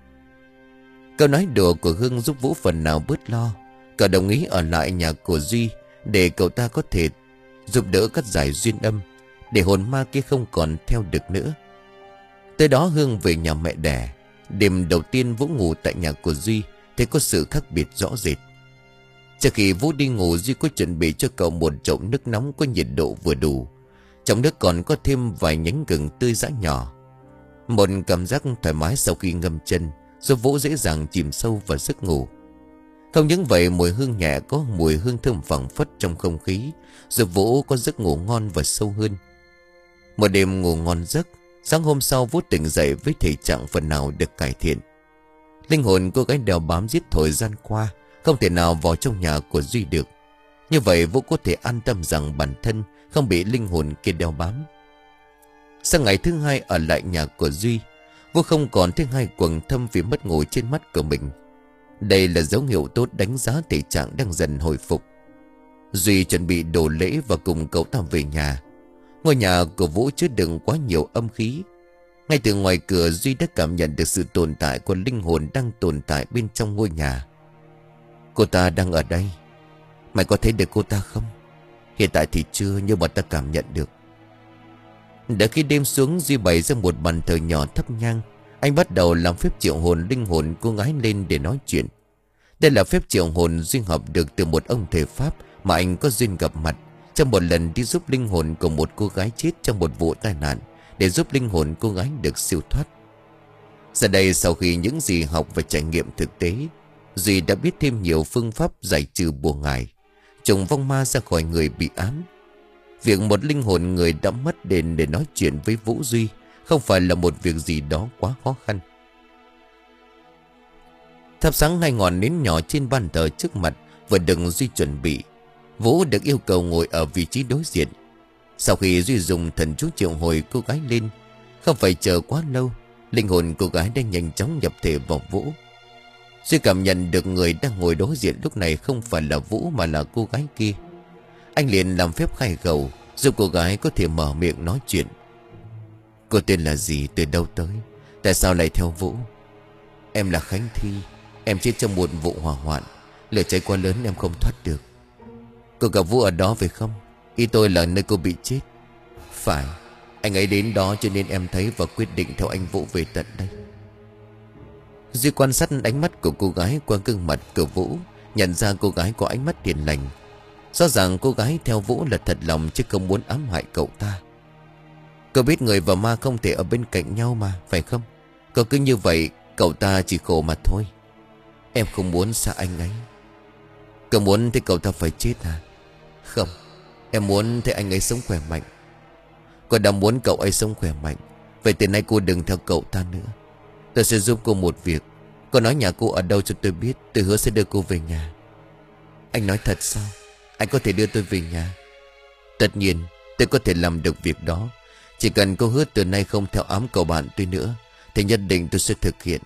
[SPEAKER 1] Câu nói đùa của Hưng giúp Vũ phần nào bớt lo. Cậu đồng ý ở lại nhà của Duy để cậu ta có thể giúp đỡ cắt giải duyên âm, để hồn ma kia không còn theo được nữa. Tới đó Hương về nhà mẹ đẻ. Đêm đầu tiên Vũ ngủ tại nhà của Duy thì có sự khác biệt rõ rệt. Trước khi Vũ đi ngủ, Duy có chuẩn bị cho cậu một chậu nước nóng có nhiệt độ vừa đủ. Trong nước còn có thêm vài nhánh gừng tươi giã nhỏ. Một cảm giác thoải mái sau khi ngâm chân giúp Vũ dễ dàng chìm sâu vào giấc ngủ. Không những vậy, mùi hương nhẹ có mùi hương thơm phảng phất trong không khí giúp Vũ có giấc ngủ ngon và sâu hơn. Một đêm ngủ ngon giấc, sáng hôm sau Vũ tỉnh dậy với thể trạng phần nào được cải thiện. Linh hồn cô gái đeo bám giết thời gian qua không thể nào vào trong nhà của Duy được. Như vậy Vũ có thể an tâm rằng bản thân không bị linh hồn kia đeo bám. Sang ngày thứ hai ở lại nhà của Duy, Vũ không còn thấy hai quầng thâm vì mất ngủ trên mắt của mình. Đây là dấu hiệu tốt đánh giá thể trạng đang dần hồi phục. Duy chuẩn bị đồ lễ và cùng cậu ta về nhà. Ngôi nhà của Vũ chứa đựng quá nhiều âm khí. Ngay từ ngoài cửa, Duy đã cảm nhận được sự tồn tại của linh hồn đang tồn tại bên trong ngôi nhà. Cô ta đang ở đây. Mày có thấy được cô ta không? Hiện tại thì chưa, nhưng mà ta cảm nhận được. Đã khi đêm xuống, Duy bày ra một bàn thờ nhỏ thắp nhang. Anh bắt đầu làm phép triệu hồn linh hồn cô gái lên để nói chuyện. Đây là phép triệu hồn Duy học được từ một ông thầy Pháp mà anh có duyên gặp mặt trong một lần đi giúp linh hồn của một cô gái chết trong một vụ tai nạn, để giúp linh hồn cô gái được siêu thoát. Giờ đây, sau khi những gì học và trải nghiệm thực tế, Duy đã biết thêm nhiều phương pháp giải trừ bùa ngải, trùng vong ma ra khỏi người bị ám. Việc một linh hồn người đã mất đến để nói chuyện với Vũ Duy không phải là một việc gì đó quá khó khăn. Thắp sáng hai ngọn nến nhỏ trên bàn thờ trước mặt vừa được Duy chuẩn bị. Vũ được yêu cầu ngồi ở vị trí đối diện. Sau khi Duy dùng thần chú triệu hồi cô gái lên, không phải chờ quá lâu, linh hồn cô gái đã nhanh chóng nhập thể vào Vũ. Duy cảm nhận được người đang ngồi đối diện lúc này không phải là Vũ mà là cô gái kia. Anh liền làm phép khai khẩu giúp cô gái có thể mở miệng nói chuyện. Cô tên là gì, từ đâu tới, tại sao lại theo Vũ? Em là Khánh Thi. Em chết trong một vụ hỏa hoạn, lửa cháy quá lớn em không thoát được. Cô gặp Vũ ở đó phải không? Ý tôi là nơi cô bị chết. Phải, anh ấy đến đó cho nên em thấy và quyết định theo anh Vũ về tận đây. Duy quan sát ánh mắt của cô gái qua gương mặt của Vũ, nhận ra cô gái có ánh mắt hiền lành. Rõ ràng cô gái theo Vũ là thật lòng chứ không muốn ám hại cậu ta. Cậu biết người và ma không thể ở bên cạnh nhau mà, phải không? Cậu cứ như vậy, cậu ta chỉ khổ mà thôi. Em không muốn xa anh ấy. Cậu muốn thấy cậu ta phải chết à? Không, em muốn thấy anh ấy sống khỏe mạnh. Cô đã muốn cậu ấy sống khỏe mạnh, vậy từ nay cô đừng theo cậu ta nữa. Tôi sẽ giúp cô một việc. Cô nói nhà cô ở đâu cho tôi biết, tôi hứa sẽ đưa cô về nhà. Anh nói thật sao? Anh có thể đưa tôi về nhà? Tất nhiên tôi có thể làm được việc đó. Chỉ cần cô hứa từ nay không theo ám cậu bạn tôi nữa, thì nhất định tôi sẽ thực hiện.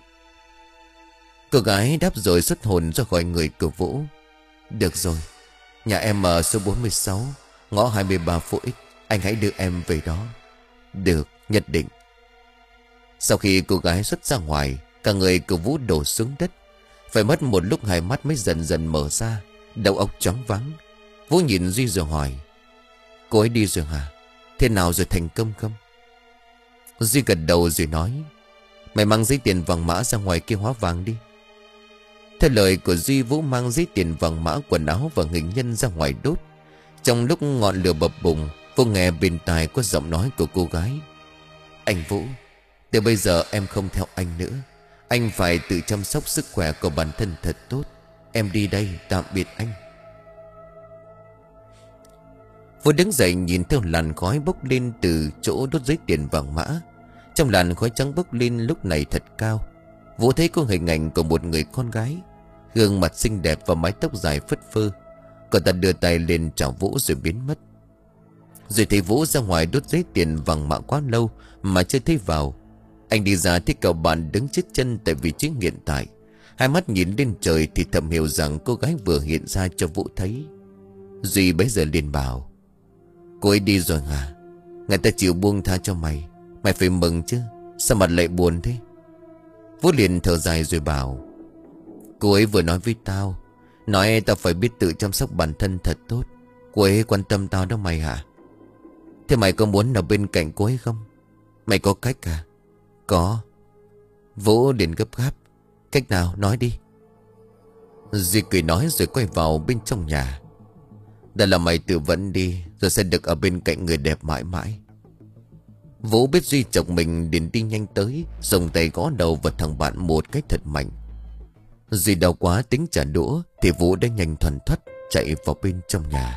[SPEAKER 1] Cô gái đáp rồi xuất hồn ra khỏi người của Vũ. Được rồi, nhà em ở số bốn mươi sáu, ngõ hai mươi ba phố X. Anh hãy đưa em về đó. Được, nhất định. Sau khi cô gái xuất ra ngoài, cả người của Vũ đổ xuống đất. Phải mất một lúc hai mắt mới dần dần mở ra, đầu óc choáng váng. Vũ nhìn Duy rồi hỏi: Cô ấy đi rồi hả? Thế nào rồi, thành công không? Duy gật đầu rồi nói: Mày mang giấy tiền vàng mã ra ngoài kia hóa vàng đi. Theo lời của Duy, Vũ mang giấy tiền vàng mã, quần áo và hình nhân ra ngoài đốt. Trong lúc ngọn lửa bập bùng, Vũ nghe bên tai có giọng nói của cô gái: Anh Vũ, từ bây giờ em không theo anh nữa. Anh phải tự chăm sóc sức khỏe của bản thân thật tốt. Em đi đây, tạm biệt anh. Vũ đứng dậy nhìn theo làn khói bốc lên từ chỗ đốt giấy tiền vàng mã. Trong làn khói trắng bốc lên lúc này thật cao. Vũ thấy có hình ảnh của một người con gái, gương mặt xinh đẹp và mái tóc dài phất phơ. Cô ta đưa tay lên chào Vũ rồi biến mất. Rồi thấy Vũ ra ngoài đốt giấy tiền vàng mã quá lâu mà chưa thấy vào. Anh đi ra thấy cậu bạn đứng chết chân tại vị trí hiện tại. Hai mắt nhìn lên trời thì thầm hiểu rằng cô gái vừa hiện ra cho Vũ thấy. Duy bấy giờ liền bảo: Cô ấy đi rồi hả? Người ta chịu buông tha cho mày, mày phải mừng chứ. Sao mặt lại buồn thế? Vũ liền thở dài rồi bảo: Cô ấy vừa nói với tao, nói tao phải biết tự chăm sóc bản thân thật tốt. Cô ấy quan tâm tao đó mày hả? Thế mày có muốn ở bên cạnh cô ấy không? Mày có cách à? Có. Vũ đến gấp gáp. Cách nào nói đi. Duy cười nói rồi quay vào bên trong nhà. Đã là mày tự vẫn đi, rồi sẽ được ở bên cạnh người đẹp mãi mãi. Vũ biết Duy chồng mình đến đi nhanh tới, dùng tay gõ đầu vào thằng bạn một cái thật mạnh. Duy đau quá tính trả đũa, thì Vũ đã nhanh thoăn thoắt chạy vào bên trong nhà.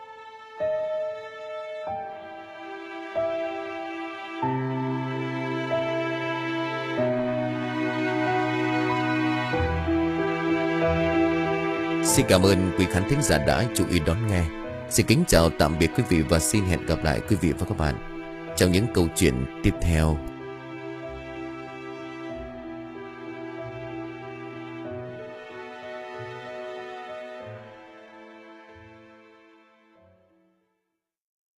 [SPEAKER 1] Xin cảm ơn quý khán thính giả đã chú ý đón nghe. Xin kính chào tạm biệt quý vị và xin hẹn gặp lại quý vị và các bạn trong những câu chuyện tiếp theo.